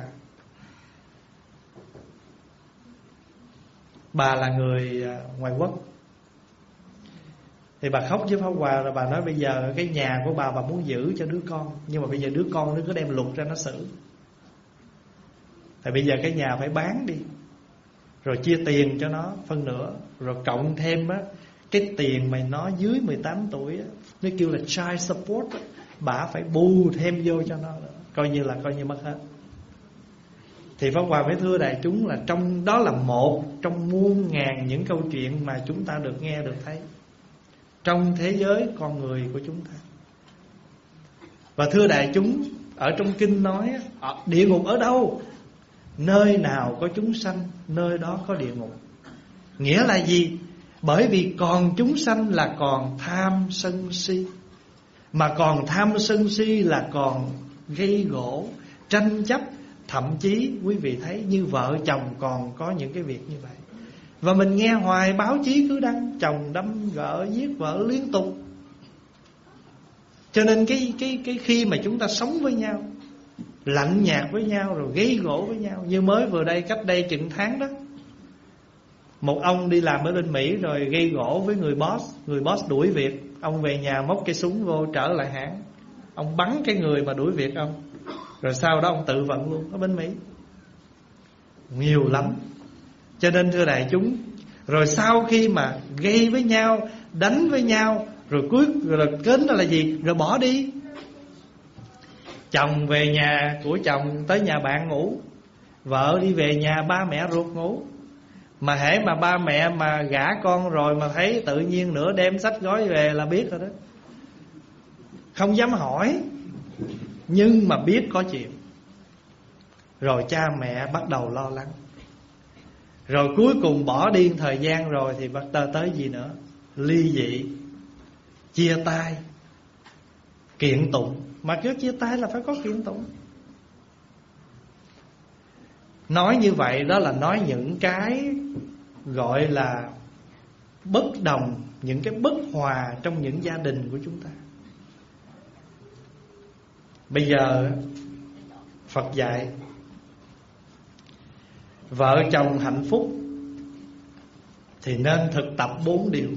Bà là người ngoại quốc, thì bà khóc với Pháp Hòa rồi bà nói bây giờ cái nhà của bà bà muốn giữ cho đứa con, nhưng mà bây giờ đứa con nó cứ đem luật ra nó xử. Thì bây giờ cái nhà phải bán đi, rồi chia tiền cho nó phân nửa, rồi cộng thêm á cái tiền mà nó dưới mười tám tuổi á, nó kêu là child support á, bà phải bù thêm vô cho nó nữa, coi như là coi như mất hết. Thì Pháp Hòa mới thưa đại chúng là trong đó là một trong muôn ngàn những câu chuyện mà chúng ta được nghe được thấy trong thế giới con người của chúng ta. Và thưa đại chúng, ở trong kinh nói địa ngục ở đâu? Nơi nào có chúng sanh, nơi đó có địa ngục. Nghĩa là gì? Bởi vì còn chúng sanh là còn tham sân si, mà còn tham sân si là còn gây gỗ, tranh chấp. Thậm chí quý vị thấy như vợ chồng còn có những cái việc như vậy. Và mình nghe hoài báo chí cứ đăng chồng đâm vợ, giết vợ liên tục. Cho nên cái, cái, cái khi mà chúng ta sống với nhau, lạnh nhạt với nhau, rồi gây gỗ với nhau. Như mới vừa đây, cách đây chừng tháng đó, một ông đi làm ở bên Mỹ rồi gây gỗ với người boss. Người boss đuổi việc, ông về nhà móc cái súng vô trở lại hãng, ông bắn cái người mà đuổi việc ông, rồi sau đó ông tự vận luôn ở bên Mỹ. Nhiều lắm. Cho nên thưa đại chúng, rồi sau khi mà gây với nhau, đánh với nhau, rồi cuối rồi kết đó là gì? Rồi bỏ đi. Chồng về nhà của chồng tới nhà bạn ngủ, vợ đi về nhà ba mẹ ruột ngủ. Mà hễ mà ba mẹ mà gả con rồi mà thấy tự nhiên nửa đêm xách gói về là biết rồi đó. Không dám hỏi, nhưng mà biết có chuyện. Rồi cha mẹ bắt đầu lo lắng. Rồi cuối cùng bỏ đi thời gian rồi thì bắt đầu tới gì nữa? Ly dị, chia tay, kiện tụng. Mà cứ chia tay là phải có kiện tụng. Nói như vậy đó là nói những cái gọi là bất đồng, những cái bất hòa trong những gia đình của chúng ta. Bây giờ Phật dạy vợ chồng hạnh phúc thì nên thực tập bốn điều.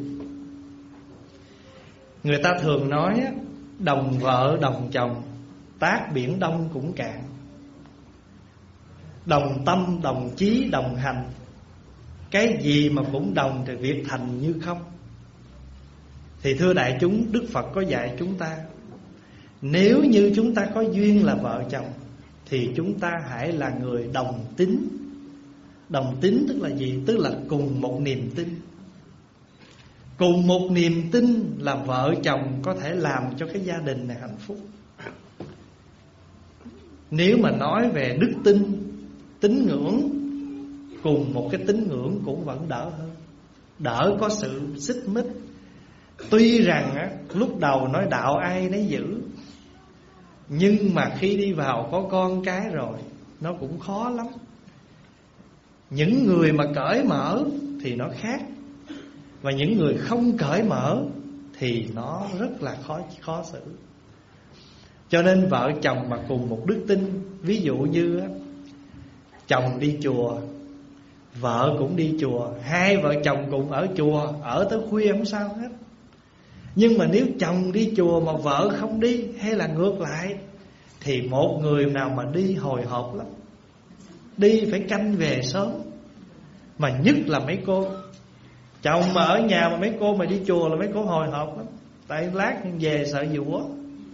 Người ta thường nói đồng vợ đồng chồng, tác biển đông cũng cạn. Đồng tâm đồng chí đồng hành, cái gì mà cũng đồng thì việc thành như không. Thì thưa đại chúng, Đức Phật có dạy chúng ta, nếu như chúng ta có duyên là vợ chồng thì chúng ta hãy là người đồng tính. Đồng tính tức là gì? Tức là cùng một niềm tin. Cùng một niềm tin là vợ chồng có thể làm cho cái gia đình này hạnh phúc. Nếu mà nói về đức tin, tín ngưỡng, cùng một cái tín ngưỡng cũng vẫn đỡ hơn. đỡ có sự xích mích. Tuy rằng á, lúc đầu nói đạo ai nấy giữ, nhưng mà khi đi vào có con cái rồi, nó cũng khó lắm. Những người mà cởi mở thì nó khác, và những người không cởi mở thì nó rất là khó khó xử. Cho nên vợ chồng mà cùng một đức tin, ví dụ như á, chồng đi chùa, vợ cũng đi chùa, hai vợ chồng cùng ở chùa, ở tới khuya không sao hết. Nhưng mà nếu chồng đi chùa mà vợ không đi, hay là ngược lại, thì một người nào mà đi hồi hộp lắm. Đi phải canh về sớm. Mà nhất là mấy cô chồng mà ở nhà mà mấy cô mà đi chùa là mấy cô hồi hộp lắm. Tại lát về sợ dũa.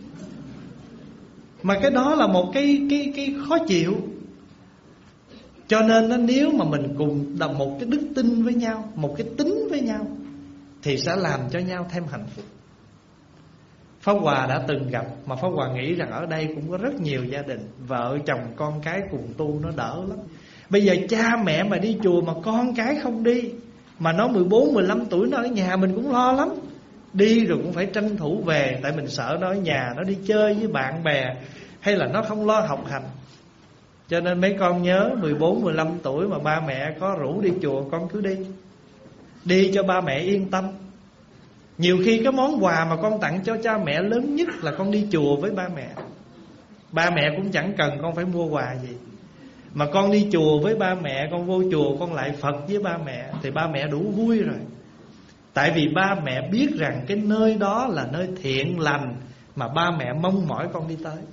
Mà cái đó là một cái cái cái khó chịu. Cho nên nó, nếu mà mình cùng đồng một cái đức tin với nhau, một cái tính với nhau, thì sẽ làm cho nhau thêm hạnh phúc. Pháp Hòa đã từng gặp, mà Pháp Hòa nghĩ rằng ở đây cũng có rất nhiều gia đình vợ chồng con cái cùng tu nó đỡ lắm. Bây giờ cha mẹ mà đi chùa mà con cái không đi, mà nó mười bốn, mười lăm tuổi nó ở nhà, mình cũng lo lắm. Đi rồi cũng phải tranh thủ về, tại mình sợ nó ở nhà nó đi chơi với bạn bè, hay là nó không lo học hành. Cho nên mấy con nhớ mười bốn, mười lăm tuổi mà ba mẹ có rủ đi chùa, con cứ đi. Đi cho ba mẹ yên tâm. Nhiều khi cái món quà mà con tặng cho cha mẹ lớn nhất là con đi chùa với ba mẹ. Ba mẹ cũng chẳng cần con phải mua quà gì, mà con đi chùa với ba mẹ, con vô chùa con lại Phật với ba mẹ, thì ba mẹ đủ vui rồi. Tại vì ba mẹ biết rằng cái nơi đó là nơi thiện lành mà ba mẹ mong mỏi con đi tới.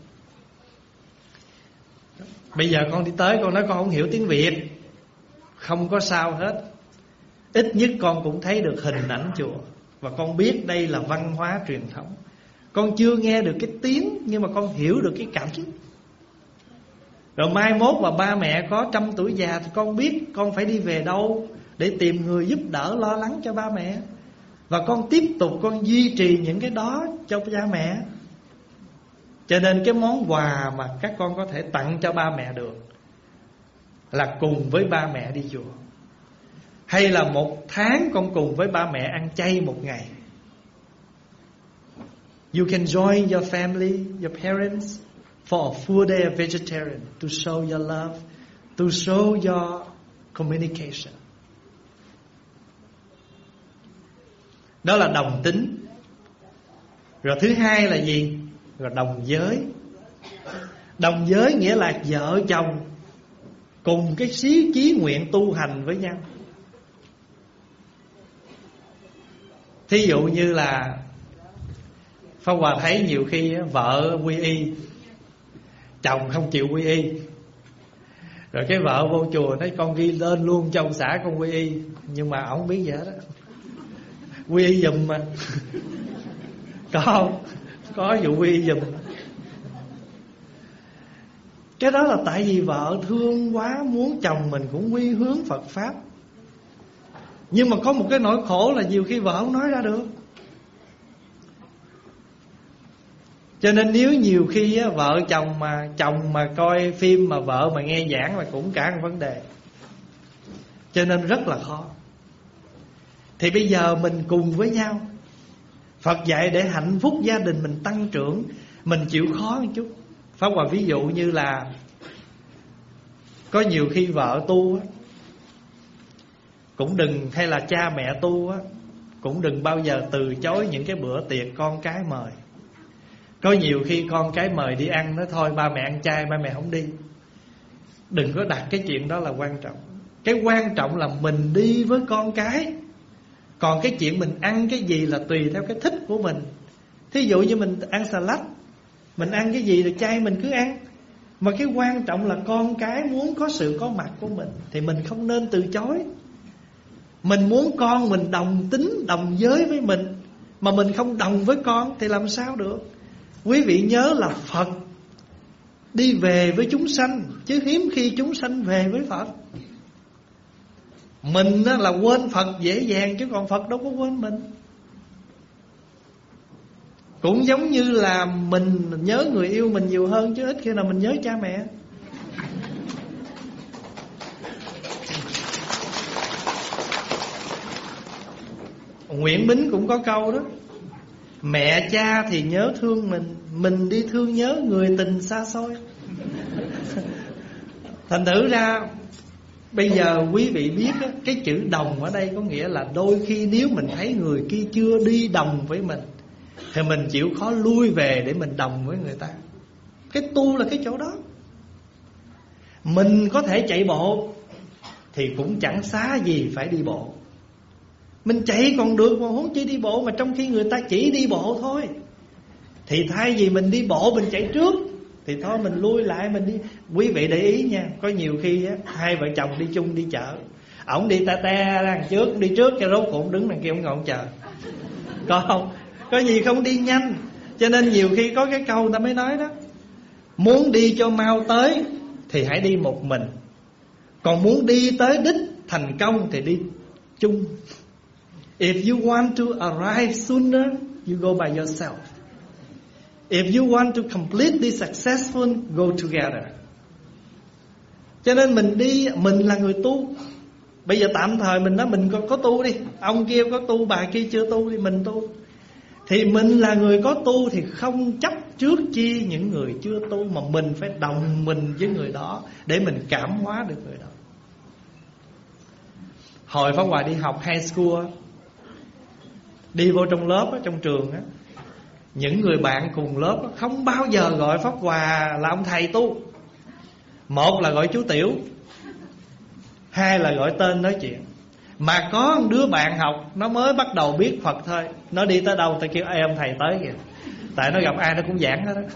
Bây giờ con đi tới, con nói con không hiểu tiếng Việt, không có sao hết. Ít nhất con cũng thấy được hình ảnh chùa, và con biết đây là văn hóa truyền thống. Con chưa nghe được cái tiếng, nhưng mà con hiểu được cái cảm xúc. Rồi mai mốt mà ba mẹ có trăm tuổi già, thì con biết con phải đi về đâu để tìm người giúp đỡ lo lắng cho ba mẹ. Và con tiếp tục con duy trì những cái đó cho cha mẹ. Cho nên cái món quà mà các con có thể tặng cho ba mẹ được là cùng với ba mẹ đi chùa. Hay là một tháng con cùng với ba mẹ ăn chay một ngày. You can join your family, your parents for a full day of vegetarian, to show your love, to show your communication. Đó là đồng tính. Rồi thứ hai là gì? Rồi đồng giới. Đồng giới nghĩa là vợ chồng cùng cái xí chí nguyện tu hành với nhau. Thí dụ như là Pháp Hòa thấy nhiều khi vợ quy y, chồng không chịu quy y. Rồi cái vợ vô chùa nói con ghi lên luôn cho ông xã con quy y, nhưng mà ổng biết gì hết á. Quy y giùm mà. Có không? Có vụ quy y giùm. Cái đó là tại vì vợ thương quá, muốn chồng mình cũng quy hướng Phật Pháp. Nhưng mà có một cái nỗi khổ là nhiều khi vợ không nói ra được. Cho nên nếu nhiều khi á, vợ chồng mà chồng mà coi phim mà vợ mà nghe giảng là cũng cả một vấn đề. Cho nên rất là khó. Thì bây giờ mình cùng với nhau. Phật dạy để hạnh phúc gia đình mình tăng trưởng, mình chịu khó một chút. Pháp Hòa ví dụ như là có nhiều khi vợ tu á, cũng đừng, hay là cha mẹ tu á, cũng đừng bao giờ từ chối những cái bữa tiệc con cái mời. Có nhiều khi con cái mời đi ăn, nói thôi ba mẹ ăn chay, ba mẹ không đi. Đừng có đặt cái chuyện đó là quan trọng. Cái quan trọng là mình đi với con cái. Còn cái chuyện mình ăn cái gì là tùy theo cái thích của mình. Thí dụ như mình ăn salad, mình ăn cái gì thì chay mình cứ ăn. Mà cái quan trọng là con cái muốn có sự có mặt của mình, thì mình không nên từ chối. Mình muốn con mình đồng tính, đồng giới với mình, mà mình không đồng với con thì làm sao được. Quý vị nhớ là Phật đi về với chúng sanh, chứ hiếm khi chúng sanh về với Phật. Mình là quên Phật dễ dàng, chứ còn Phật đâu có quên mình. Cũng giống như là mình nhớ người yêu mình nhiều hơn, chứ ít khi nào mình nhớ cha mẹ. Nguyễn Bính cũng có câu đó: mẹ cha thì nhớ thương mình, mình đi thương nhớ người tình xa xôi. Thành thử ra bây giờ quý vị biết á, cái chữ đồng ở đây có nghĩa là đôi khi nếu mình thấy người kia chưa đi đồng với mình thì mình chịu khó lui về để mình đồng với người ta. Cái tu là cái chỗ đó. Mình có thể chạy bộ thì cũng chẳng xá gì phải đi bộ. Mình chạy còn được mà huống chi đi bộ, mà trong khi người ta chỉ đi bộ thôi. Thì thay vì mình đi bộ mình chạy trước thì thôi mình lui lại mình đi. Quý vị để ý nha, có nhiều khi á, hai vợ chồng đi chung đi chợ, ổng đi ta te ra đằng trước, đi trước cái rốt cuộc đứng đằng kia ổng ngồi ổng chờ. Có không? Có gì không đi nhanh. Cho nên nhiều khi có cái câu ta mới nói đó: muốn đi cho mau tới thì hãy đi một mình, còn muốn đi tới đích thành công thì đi chung. If you want to arrive sooner, you go by yourself. If you want to completely successful, go together. Cho nên mình đi, mình là người tu. Bây giờ tạm thời mình nói mình có, có tu đi, ông kia có tu, bà kia chưa tu thì mình tu. Thì mình là người có tu thì không chấp trước chi những người chưa tu, mà mình phải đồng mình với người đó để mình cảm hóa được người đó. Hồi Pháp Hòa đi học high school, đi vô trong lớp á, trong trường á, những người bạn cùng lớp á, không bao giờ gọi Pháp Hòa là ông thầy tu. Một là gọi chú Tiểu, hai là gọi tên nói chuyện. Mà có một đứa bạn học, nó mới bắt đầu biết Phật thôi, nó đi tới đâu ta kêu ê ông thầy tới kìa. Tại nó gặp ai nó cũng giảng hết đó.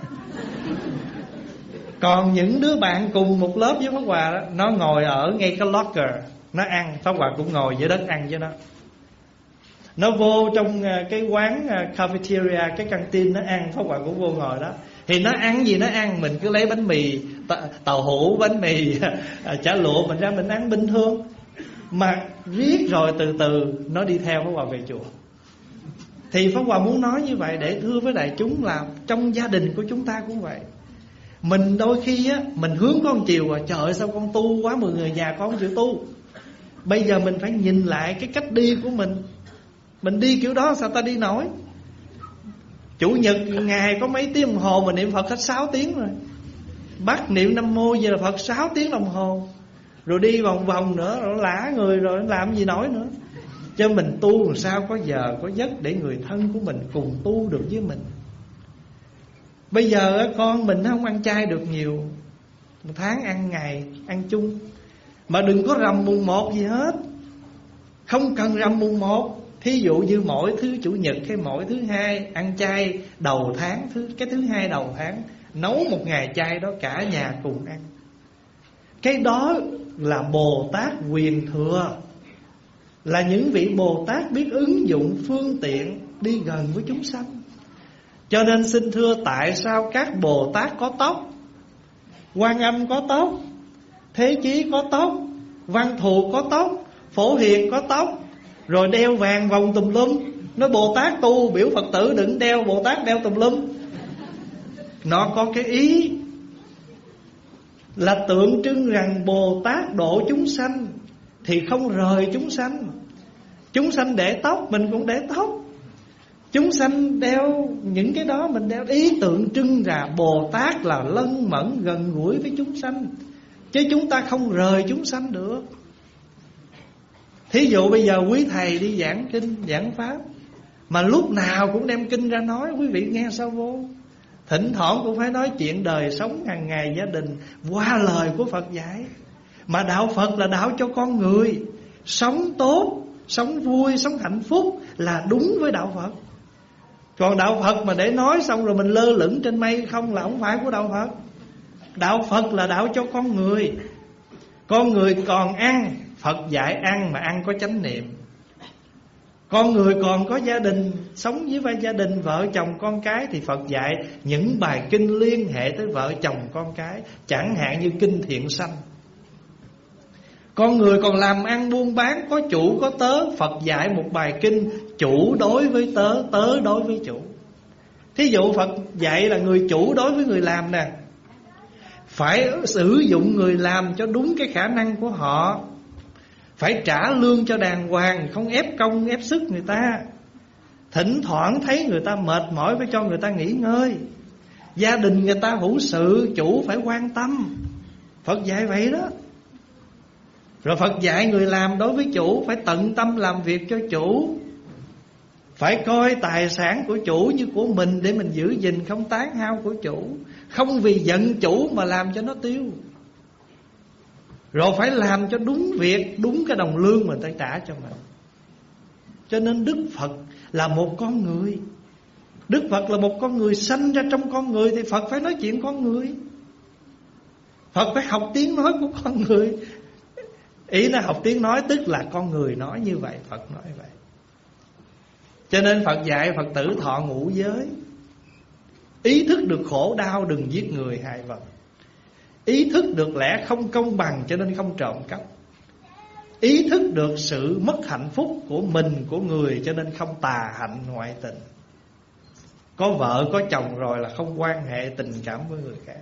Còn những đứa bạn cùng một lớp với Pháp Hòa đó, nó ngồi ở ngay cái locker, nó ăn, Pháp Hòa cũng ngồi dưới đất ăn với nó. Nó vô trong cái quán cafeteria, cái căng tin nó ăn, Pháp Hòa cũng vô ngồi đó. Thì nó ăn gì nó ăn, mình cứ lấy bánh mì tàu hũ, bánh mì chả lụa mình ra mình ăn bình thường. Mà riết rồi từ từ nó đi theo Pháp Hòa về chùa. Thì Pháp Hòa muốn nói như vậy để thưa với đại chúng là trong gia đình của chúng ta cũng vậy. Mình đôi khi á, mình hướng con chiều à, trời ơi sao con tu quá, mười người nhà con không chịu tu. Bây giờ mình phải nhìn lại cái cách đi của mình. Mình đi kiểu đó sao ta đi nổi. Chủ nhật ngày có mấy tiếng đồng hồ mà niệm Phật hết sáu tiếng rồi. Bắt niệm Nam Mô giờ là Phật sáu tiếng đồng hồ. Rồi đi vòng vòng nữa, rồi lả người rồi làm gì nổi nữa. Cho mình tu làm sao có giờ có giấc để người thân của mình cùng tu được với mình. Bây giờ con mình nó không ăn chay được nhiều, một tháng ăn ngày, ăn chung. Mà đừng có rằm mùng một gì hết. Không cần rằm mùng một. Thí dụ như mỗi thứ chủ nhật hay mỗi thứ hai ăn chay đầu tháng, thứ cái thứ hai đầu tháng, nấu một ngày chay đó cả nhà cùng ăn. Cái đó là Bồ Tát quyền thừa, là những vị Bồ Tát biết ứng dụng phương tiện đi gần với chúng sanh. Cho nên xin thưa, tại sao các Bồ Tát có tóc, Quan Âm có tóc, Thế Chí có tóc, Văn Thù có tóc, Phổ Hiền có tóc, rồi đeo vàng vòng tùm lum. Nói Bồ Tát tu biểu Phật tử đừng đeo, Bồ Tát đeo tùm lum. Nó có cái ý là tượng trưng rằng Bồ Tát độ chúng sanh thì không rời chúng sanh. Chúng sanh để tóc mình cũng để tóc, chúng sanh đeo những cái đó mình đeo. Ý tượng trưng là Bồ Tát là lân mẫn gần gũi với chúng sanh, chứ chúng ta không rời chúng sanh được. Thí dụ bây giờ quý thầy đi giảng kinh, giảng pháp, mà lúc nào cũng đem kinh ra nói, quý vị nghe sao vô? Thỉnh thoảng cũng phải nói chuyện đời sống hàng ngày gia đình qua lời của Phật dạy. Mà đạo Phật là đạo cho con người sống tốt, sống vui, sống hạnh phúc là đúng với đạo Phật. Còn đạo Phật mà để nói xong rồi mình lơ lửng trên mây không là không phải của đạo Phật. Đạo Phật là đạo cho con người. Con người còn ăn, Phật dạy ăn mà ăn có chánh niệm. Con người còn có gia đình, sống với vai gia đình, vợ chồng con cái, thì Phật dạy những bài kinh liên hệ tới vợ chồng con cái, chẳng hạn như kinh Thiện Sanh. Con người còn làm ăn buôn bán, có chủ có tớ, Phật dạy một bài kinh chủ đối với tớ, tớ đối với chủ. Thí dụ Phật dạy là người chủ đối với người làm nè, phải sử dụng người làm cho đúng cái khả năng của họ, phải trả lương cho đàng hoàng, không ép công ép sức người ta. Thỉnh thoảng thấy người ta mệt mỏi phải cho người ta nghỉ ngơi. Gia đình người ta hữu sự, chủ phải quan tâm. Phật dạy vậy đó. Rồi Phật dạy người làm đối với chủ phải tận tâm làm việc cho chủ, phải coi tài sản của chủ như của mình để mình giữ gìn, không tán hao của chủ, không vì giận chủ mà làm cho nó tiêu. Rồi phải làm cho đúng việc, đúng cái đồng lương mà người ta trả cho mình. Cho nên Đức Phật là một con người. Đức Phật là một con người, sanh ra trong con người thì Phật phải nói chuyện con người. Phật phải học tiếng nói của con người. Ý là học tiếng nói tức là con người nói như vậy, Phật nói vậy. Cho nên Phật dạy Phật tử thọ ngũ giới. Ý thức được khổ đau đừng giết người hại vật. Ý thức được lẽ không công bằng cho nên không trộm cắp. Ý thức được sự mất hạnh phúc của mình, của người cho nên không tà hạnh ngoại tình. Có vợ có chồng rồi là không quan hệ tình cảm với người khác.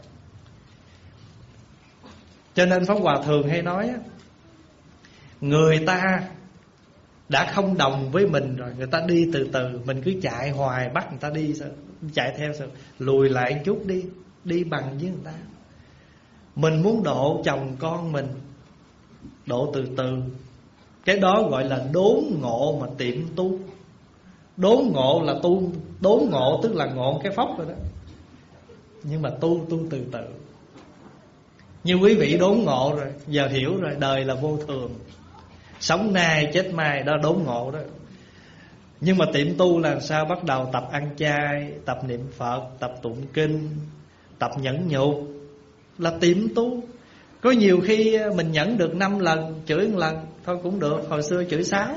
Cho nên Pháp Hòa thường hay nói, người ta đã không đồng với mình rồi, người ta đi từ từ, mình cứ chạy hoài bắt người ta đi sao? Chạy theo sao? Lùi lại một chút đi, đi bằng với người ta. Mình muốn độ chồng con mình, độ từ từ. Cái đó gọi là đốn ngộ mà tiệm tu. Đốn ngộ là tu, đốn ngộ tức là ngộ cái phóc rồi đó. Nhưng mà tu, tu từ từ. Như quý vị đốn ngộ rồi, giờ hiểu rồi, đời là vô thường, sống nay chết mai, đó đốn ngộ đó. Nhưng mà tiệm tu là sao? Bắt đầu tập ăn chay, tập niệm Phật, tập tụng kinh, tập nhẫn nhục, là tiệm tu. Có nhiều khi mình nhẫn được năm lần, chửi một lần thôi cũng được, hồi xưa chửi sáu.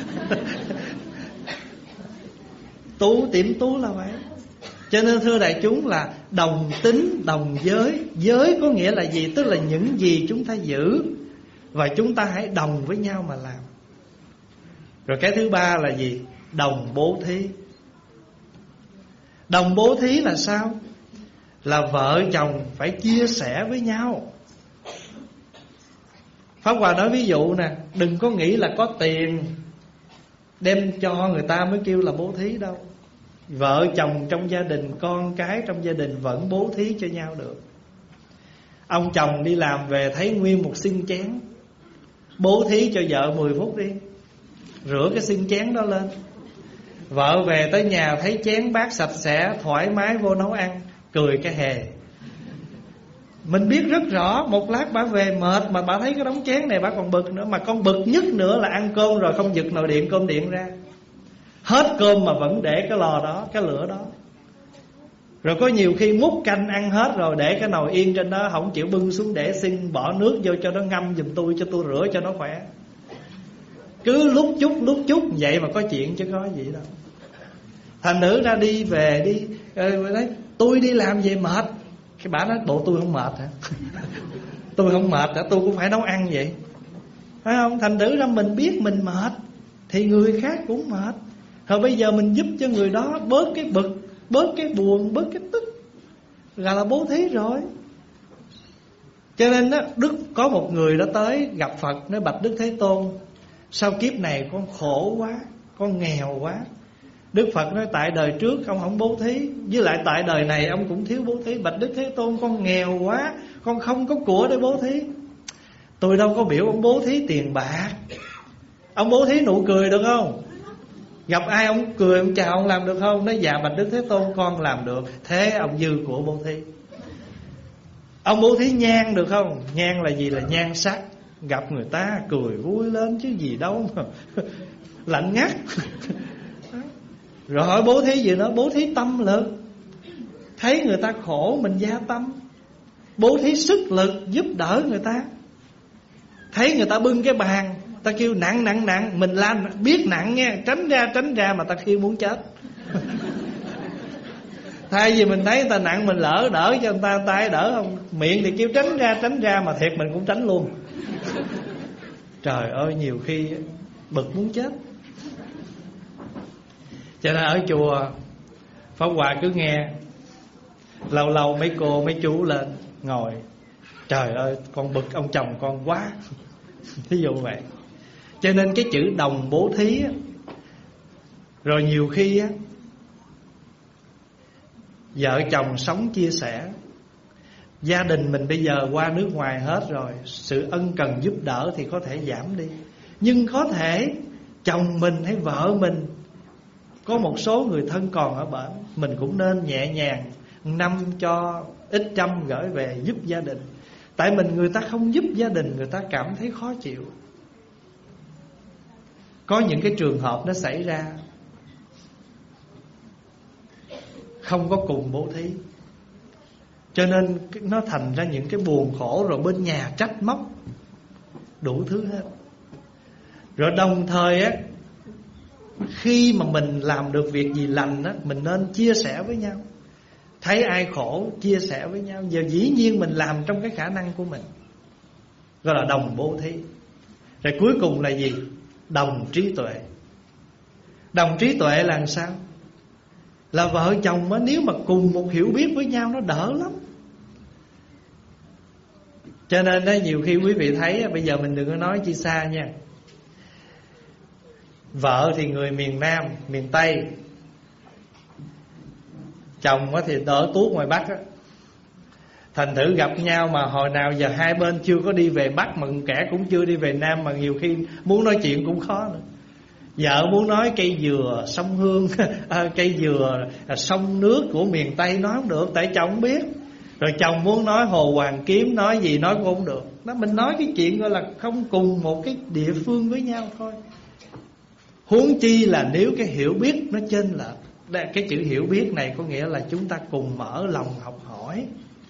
Tu, tiệm tu là vậy. Cho nên thưa đại chúng là đồng tính, đồng giới. Giới có nghĩa là gì? Tức là những gì chúng ta giữ, và chúng ta hãy đồng với nhau mà làm. Rồi cái thứ ba là gì? Đồng bố thí. Đồng bố thí là sao? Là vợ chồng phải chia sẻ với nhau. Pháp Hòa nói ví dụ nè, đừng có nghĩ là có tiền đem cho người ta mới kêu là bố thí đâu. Vợ chồng trong gia đình, con cái trong gia đình vẫn bố thí cho nhau được. Ông chồng đi làm về thấy nguyên một xin chén, bố thí cho vợ mười phút đi, rửa cái xin chén đó lên. Vợ về tới nhà thấy chén bát sạch sẽ, thoải mái vô nấu ăn, cười cái hề. Mình biết rất rõ, một lát bà về mệt mà bà thấy cái đống chén này bà còn bực nữa. Mà con bực nhất nữa là ăn cơm rồi không giật nồi điện cơm điện ra, hết cơm mà vẫn để cái lò đó, cái lửa đó. Rồi có nhiều khi múc canh ăn hết rồi để cái nồi yên trên đó, không chịu bưng xuống để xin bỏ nước vô cho nó ngâm giùm tôi, cho tôi rửa cho nó khỏe. Cứ lúc chút lúc chút vậy mà có chuyện chứ có gì đâu. Thành nữ ra đi về đi, nói tôi đi làm về mệt. Cái bà nói bộ tôi không mệt hả? Tôi không mệt hả? Tôi cũng phải nấu ăn vậy, phải không? Thành nữ ra mình biết mình mệt thì người khác cũng mệt. Rồi bây giờ mình giúp cho người đó bớt cái bực, bớt cái buồn, bớt cái tức, là là bố thí rồi. Cho nên đó, Đức có một người đã tới gặp Phật, nói bạch Đức Thế Tôn, sao kiếp này con khổ quá, con nghèo quá. Đức Phật nói tại đời trước ông không bố thí, với lại tại đời này ông cũng thiếu bố thí. Bạch Đức Thế Tôn, con nghèo quá, con không có của để bố thí. Tôi đâu có biểu ông bố thí tiền bạc. Ông bố thí nụ cười được không? Gặp ai ông cười, ông chào, ông làm được không? Nói dạ bạch Đức Thế Tôn con làm được. Thế ông dư của bố thí. Ông bố thí nhang được không? Nhang là gì? Là nhan sắc. Gặp người ta cười vui lên chứ gì đâu mà lạnh ngắt. Rồi hỏi bố thí gì nữa? Bố thí tâm lực. Thấy người ta khổ mình gia tâm, bố thí sức lực giúp đỡ người ta. Thấy người ta bưng cái bàn, ta kêu nặng nặng nặng, mình làm biết nặng nha, tránh ra tránh ra mà ta kêu muốn chết. Thay vì mình thấy người ta nặng mình lỡ đỡ cho người ta, tay đỡ không, miệng thì kêu tránh ra tránh ra mà thiệt mình cũng tránh luôn. Trời ơi, nhiều khi bực muốn chết. Cho nên ở chùa Pháp Hòa cứ nghe, lâu lâu mấy cô mấy chú lên ngồi, trời ơi con bực ông chồng con quá. Thí dụ vậy. Cho nên cái chữ đồng bố thí á, rồi nhiều khi á, vợ chồng sống chia sẻ. Gia đình mình bây giờ qua nước ngoài hết rồi, sự ân cần giúp đỡ thì có thể giảm đi. Nhưng có thể chồng mình hay vợ mình có một số người thân còn ở bển, mình cũng nên nhẹ nhàng năm cho ít trăm gửi về giúp gia đình. Tại mình người ta không giúp gia đình, người ta cảm thấy khó chịu. Có những cái trường hợp nó xảy ra không có cùng bố thí, cho nên nó thành ra những cái buồn khổ, rồi bên nhà trách móc đủ thứ hết. Rồi đồng thời á, khi mà mình làm được việc gì lành á, mình nên chia sẻ với nhau. Thấy ai khổ chia sẻ với nhau. Giờ dĩ nhiên mình làm trong cái khả năng của mình, gọi là đồng bố thí. Rồi cuối cùng là gì? Đồng trí tuệ. Đồng trí tuệ là làm sao? Là vợ chồng á, nếu mà cùng một hiểu biết với nhau nó đỡ lắm. Cho nên đó, nhiều khi quý vị thấy, bây giờ mình đừng có nói chi xa nha. Vợ thì người miền Nam, miền Tây, chồng thì đỡ tuốt ngoài Bắc á. Thành thử gặp nhau mà hồi nào giờ hai bên chưa có đi về Bắc, mà kẻ cũng chưa đi về Nam, mà nhiều khi muốn nói chuyện cũng khó nữa. Vợ muốn nói cây dừa sông Hương, cây dừa sông nước của miền Tây nói không được, tại chồng không biết. Rồi chồng muốn nói Hồ Hoàng Kiếm, nói gì nói cũng không được. Đó, mình nói cái chuyện gọi là không cùng một cái địa phương với nhau thôi. Huống chi là nếu cái hiểu biết nó chênh lệch. Cái chữ hiểu biết này có nghĩa là chúng ta cùng mở lòng học hỏi.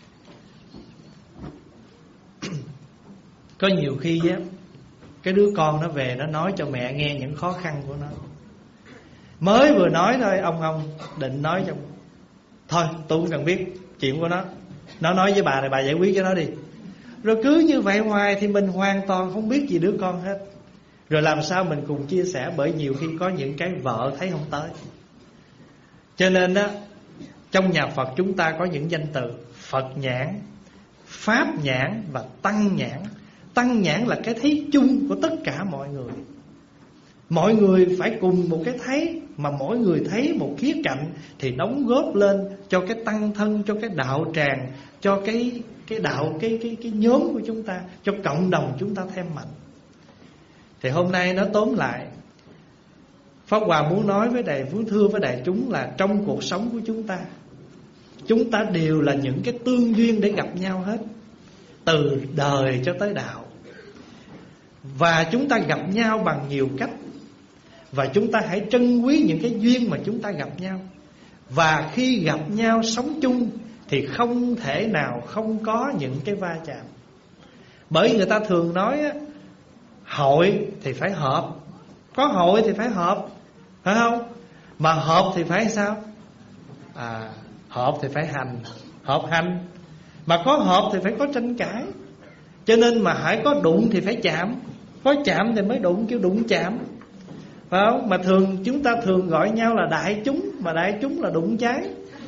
Có nhiều khi á, cái đứa con nó về nó nói cho mẹ nghe những khó khăn của nó. Mới vừa nói thôi, ông ông định nói cho thôi tôi không cần biết chuyện của nó, nó nói với bà này bà giải quyết cho nó đi. Rồi cứ như vậy hoài thì mình hoàn toàn không biết gì đứa con hết. Rồi làm sao mình cùng chia sẻ? Bởi nhiều khi có những cái vợ thấy không tới. Cho nên đó, trong nhà Phật chúng ta có những danh từ Phật nhãn, Pháp nhãn và Tăng nhãn. Tăng nhãn là cái thấy chung của tất cả mọi người. Mọi người phải cùng một cái thấy, mà mỗi người thấy một khía cạnh thì đóng góp lên cho cái tăng thân, cho cái đạo tràng, cho cái cái đạo cái cái cái nhóm của chúng ta, cho cộng đồng chúng ta thêm mạnh. Thì hôm nay nó tóm lại, Pháp Hòa muốn nói với đại, muốn thưa với đại chúng là trong cuộc sống của chúng ta, chúng ta đều là những cái tương duyên để gặp nhau hết, từ đời cho tới đạo. Và chúng ta gặp nhau bằng nhiều cách. Và chúng ta hãy trân quý những cái duyên mà chúng ta gặp nhau. Và khi gặp nhau sống chung thì không thể nào không có những cái va chạm. Bởi người ta thường nói á, hội thì phải hợp. Có hội thì phải hợp, phải không? Mà hợp thì phải sao? À, hợp thì phải hành, hợp hành. Mà có hợp thì phải có tranh cãi. Cho nên mà hãy có đụng thì phải chạm. Có chạm thì mới đụng, kêu đụng chạm, phải không? Mà thường chúng ta thường gọi nhau là đại chúng, mà đại chúng là đụng trái.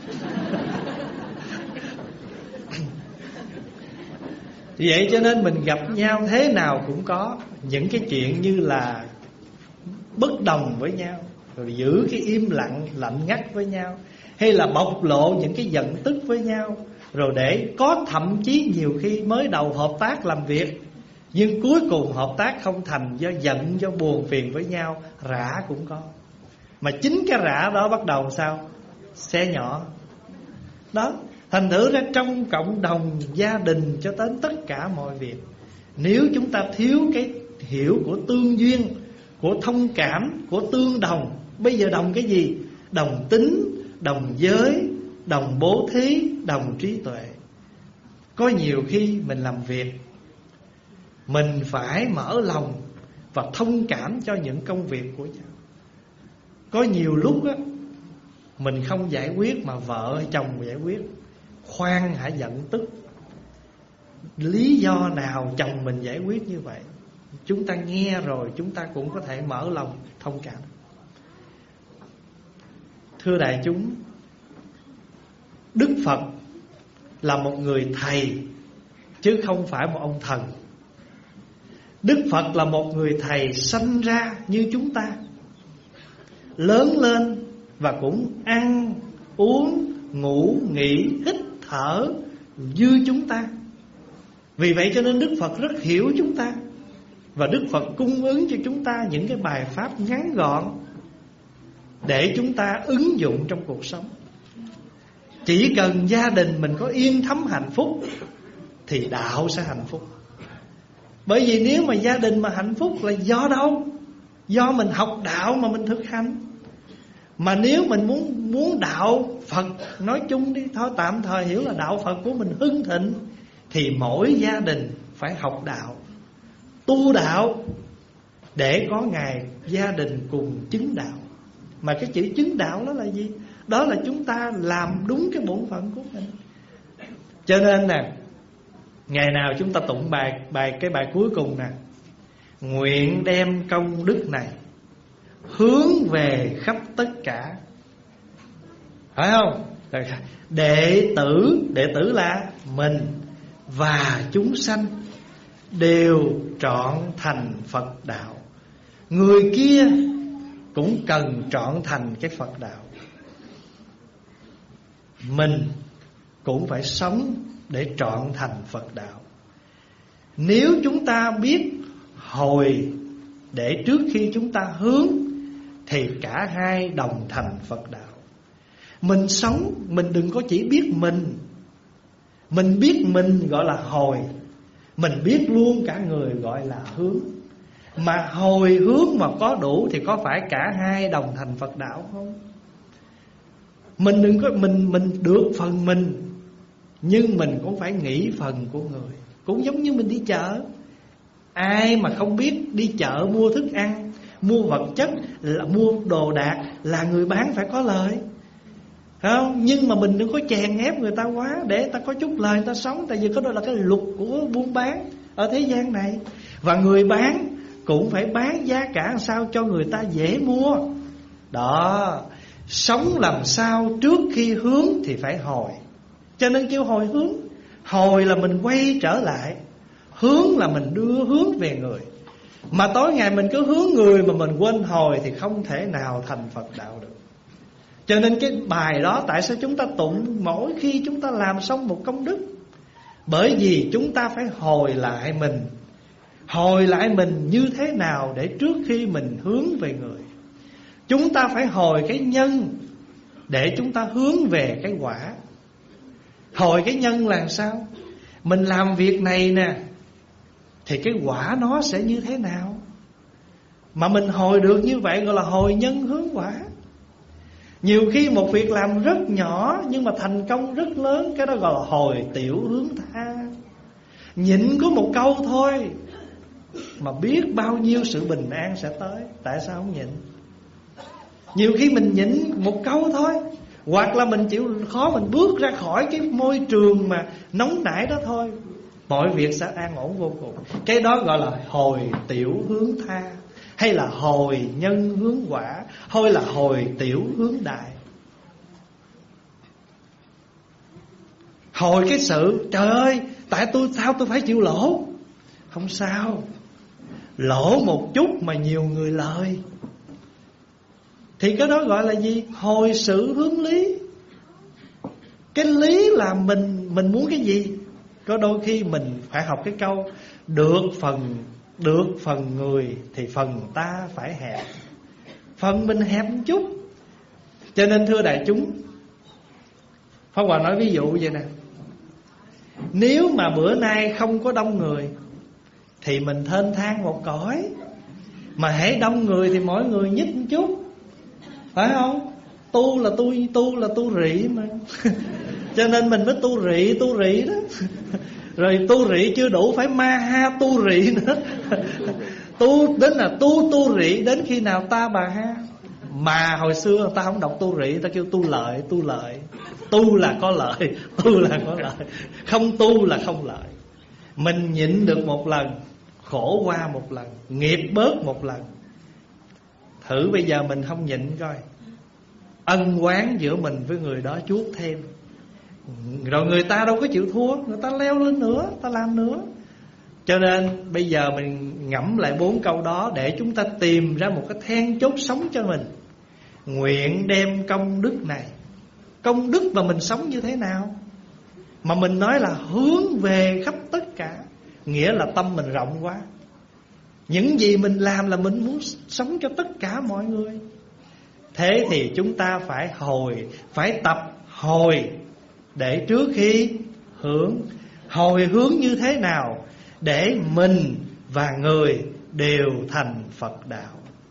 Vậy cho nên mình gặp nhau thế nào cũng có những cái chuyện như là bất đồng với nhau, rồi giữ cái im lặng lạnh ngắt với nhau, hay là bộc lộ những cái giận tức với nhau. Rồi để có thậm chí nhiều khi mới đầu hợp tác làm việc, nhưng cuối cùng hợp tác không thành do giận, do buồn phiền với nhau, rã cũng có. Mà chính cái rã đó bắt đầu sao? Xe nhỏ. Đó, thành thử ra trong cộng đồng, gia đình cho đến tất cả mọi việc, nếu chúng ta thiếu cái hiểu của tương duyên, của thông cảm, của tương đồng. Bây giờ đồng cái gì? Đồng tính, đồng giới, đồng bố thí, đồng trí tuệ. Có nhiều khi mình làm việc, mình phải mở lòng và thông cảm cho những công việc của nhau. Có nhiều lúc á, mình không giải quyết mà vợ hay chồng giải quyết. Khoan hãy giận tức. Lý do nào chồng mình giải quyết như vậy? Chúng ta nghe rồi chúng ta cũng có thể mở lòng thông cảm. Thưa đại chúng, Đức Phật là một người thầy chứ không phải một ông thần. Đức Phật là một người thầy sanh ra như chúng ta, lớn lên và cũng ăn, uống, ngủ, nghỉ, hít, thở như chúng ta. Vì vậy cho nên Đức Phật rất hiểu chúng ta, và Đức Phật cung ứng cho chúng ta những cái bài pháp ngắn gọn để chúng ta ứng dụng trong cuộc sống. Chỉ cần gia đình mình có yên thấm hạnh phúc thì đạo sẽ hạnh phúc. Bởi vì nếu mà gia đình mà hạnh phúc là do đâu? Do mình học đạo mà mình thực hành. Mà nếu mình muốn muốn đạo Phật nói chung đi, thôi tạm thời hiểu là đạo Phật của mình hưng thịnh, thì mỗi gia đình phải học đạo, tu đạo, để có ngày gia đình cùng chứng đạo. Mà cái chữ chứng đạo đó là gì? Đó là chúng ta làm đúng cái bổn phận của mình. Cho nên nè, ngày nào chúng ta tụng bài bài cái bài cuối cùng nè: nguyện đem công đức này hướng về khắp tất cả. Phải không? Đệ tử, đệ tử là mình và chúng sanh đều trọn thành Phật đạo. Người kia cũng cần trọn thành cái Phật đạo. Mình cũng phải sống để trọn thành Phật đạo. Nếu chúng ta biết hồi để trước khi chúng ta hướng, thì cả hai đồng thành Phật đạo. Mình sống, mình đừng có chỉ biết mình. Mình biết mình gọi là hồi, mình biết luôn cả người gọi là hướng. Mà hồi hướng mà có đủ thì có phải cả hai đồng thành Phật đạo không? Mình đừng có mình mình được phần mình, nhưng mình cũng phải nghĩ phần của người. Cũng giống như mình đi chợ, ai mà không biết đi chợ mua thức ăn, mua vật chất, là mua đồ đạc, là người bán phải có lời, không? Nhưng mà mình đừng có chèn ép người ta quá, để ta có chút lời người ta sống. Tại vì cái đó là cái luật của buôn bán ở thế gian này. Và người bán cũng phải bán giá cả làm sao cho người ta dễ mua. Đó, sống làm sao trước khi hướng thì phải hồi. Cho nên kêu hồi hướng. Hồi là mình quay trở lại, hướng là mình đưa hướng về người. Mà tối ngày mình cứ hướng người mà mình quên hồi thì không thể nào thành Phật đạo được. Cho nên cái bài đó tại sao chúng ta tụng mỗi khi chúng ta làm xong một công đức? Bởi vì chúng ta phải hồi lại mình. Hồi lại mình như thế nào để trước khi mình hướng về người? Chúng ta phải hồi cái nhân để chúng ta hướng về cái quả. Hồi cái nhân là sao? Mình làm việc này nè thì cái quả nó sẽ như thế nào? Mà mình hồi được như vậy gọi là hồi nhân hướng quả. Nhiều khi một việc làm rất nhỏ nhưng mà thành công rất lớn, cái đó gọi là hồi tiểu hướng tha. Nhịn có một câu thôi mà biết bao nhiêu sự bình an sẽ tới. Tại sao không nhịn? Nhiều khi mình nhịn một câu thôi, hoặc là mình chịu khó, mình bước ra khỏi cái môi trường mà nóng nảy đó thôi, mọi việc sẽ an ổn vô cùng. Cái đó gọi là hồi tiểu hướng tha, hay là hồi nhân hướng quả, hay là hồi tiểu hướng đại. Hồi cái sự, trời ơi, tại tôi sao tôi phải chịu lỗ? Không sao, lỗ một chút mà nhiều người lời, thì cái đó gọi là gì? Hồi sự hướng lý. Cái lý là mình mình muốn cái gì? Có đôi khi mình phải học cái câu được phần được phần người thì phần ta phải hẹp. Phần mình hẹp một chút. Cho nên thưa đại chúng, Pháp Hòa nói ví dụ vậy nè: nếu mà bữa nay không có đông người thì mình thênh thang một cõi. Mà hễ đông người thì mỗi người nhích một chút, phải không? Tu là tu, tu là tu rị mà. Cho nên mình mới tu rị, tu rị đó. Rồi tu rị chưa đủ, phải ma ha tu rị nữa. Tu đến là tu tu rị đến khi nào ta bà ha. Mà hồi xưa ta không đọc tu rị, ta kêu tu lợi, tu lợi. Tu là có lợi, tu là có lợi. Không tu là không lợi. Mình nhịn được một lần, khổ qua một lần, nghiệp bớt một lần. Thử bây giờ mình không nhịn coi, ân oán giữa mình với người đó chuốt thêm. Rồi người ta đâu có chịu thua, người ta leo lên nữa, ta làm nữa. Cho nên bây giờ mình ngẫm lại bốn câu đó để chúng ta tìm ra một cái then chốt sống cho mình. Nguyện đem công đức này. Công đức mà mình sống như thế nào? Mà mình nói là hướng về khắp tất cả, nghĩa là tâm mình rộng quá. Những gì mình làm là mình muốn sống cho tất cả mọi người. Thế thì chúng ta phải hồi, phải tập hồi để trước khi hướng. Hồi hướng như thế nào để mình và người đều thành Phật đạo.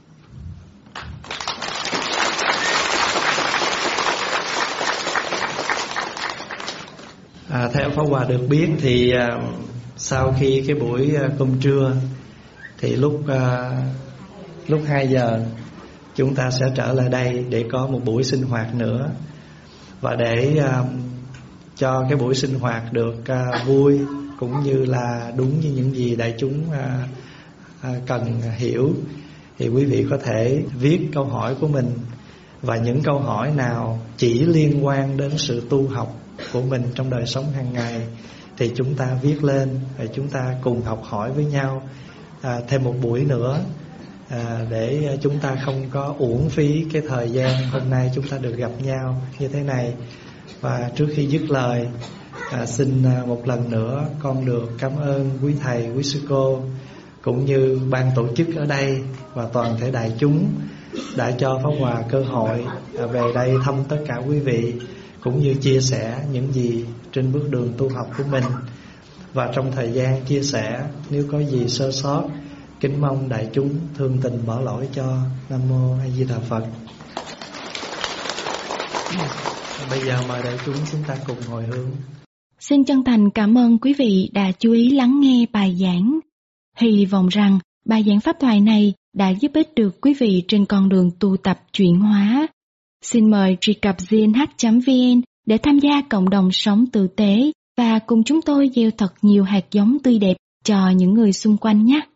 À, theo Pháp Hòa được biết thì à, sau khi cái buổi à, cơm trưa thì lúc à, lúc hai giờ chúng ta sẽ trở lại đây để có một buổi sinh hoạt nữa. Và để à, cho cái buổi sinh hoạt được à, vui cũng như là đúng như những gì đại chúng à, à, cần hiểu, thì quý vị có thể viết câu hỏi của mình. Và những câu hỏi nào chỉ liên quan đến sự tu học của mình trong đời sống hàng ngày thì chúng ta viết lên, và chúng ta cùng học hỏi với nhau à, thêm một buổi nữa, à, để chúng ta không có uổng phí cái thời gian hôm nay chúng ta được gặp nhau như thế này. Và trước khi dứt lời, à, xin một lần nữa con được cảm ơn quý thầy, quý sư cô cũng như ban tổ chức ở đây và toàn thể đại chúng đã cho Pháp Hòa cơ hội về đây thăm tất cả quý vị, cũng như chia sẻ những gì trên bước đường tu học của mình. Và trong thời gian chia sẻ, nếu có gì sơ sót, kính mong đại chúng thương tình bỏ lỗi cho. Nam Mô A Di Đà Phật. Bây giờ mời đại chúng chúng ta cùng hồi hướng. Xin chân thành cảm ơn quý vị đã chú ý lắng nghe bài giảng. Hy vọng rằng bài giảng pháp thoại này đã giúp ích được quý vị trên con đường tu tập chuyển hóa. Xin mời truy cập giê en hát chấm vê en để tham gia cộng đồng sống tử tế và cùng chúng tôi gieo thật nhiều hạt giống tươi đẹp cho những người xung quanh nhé.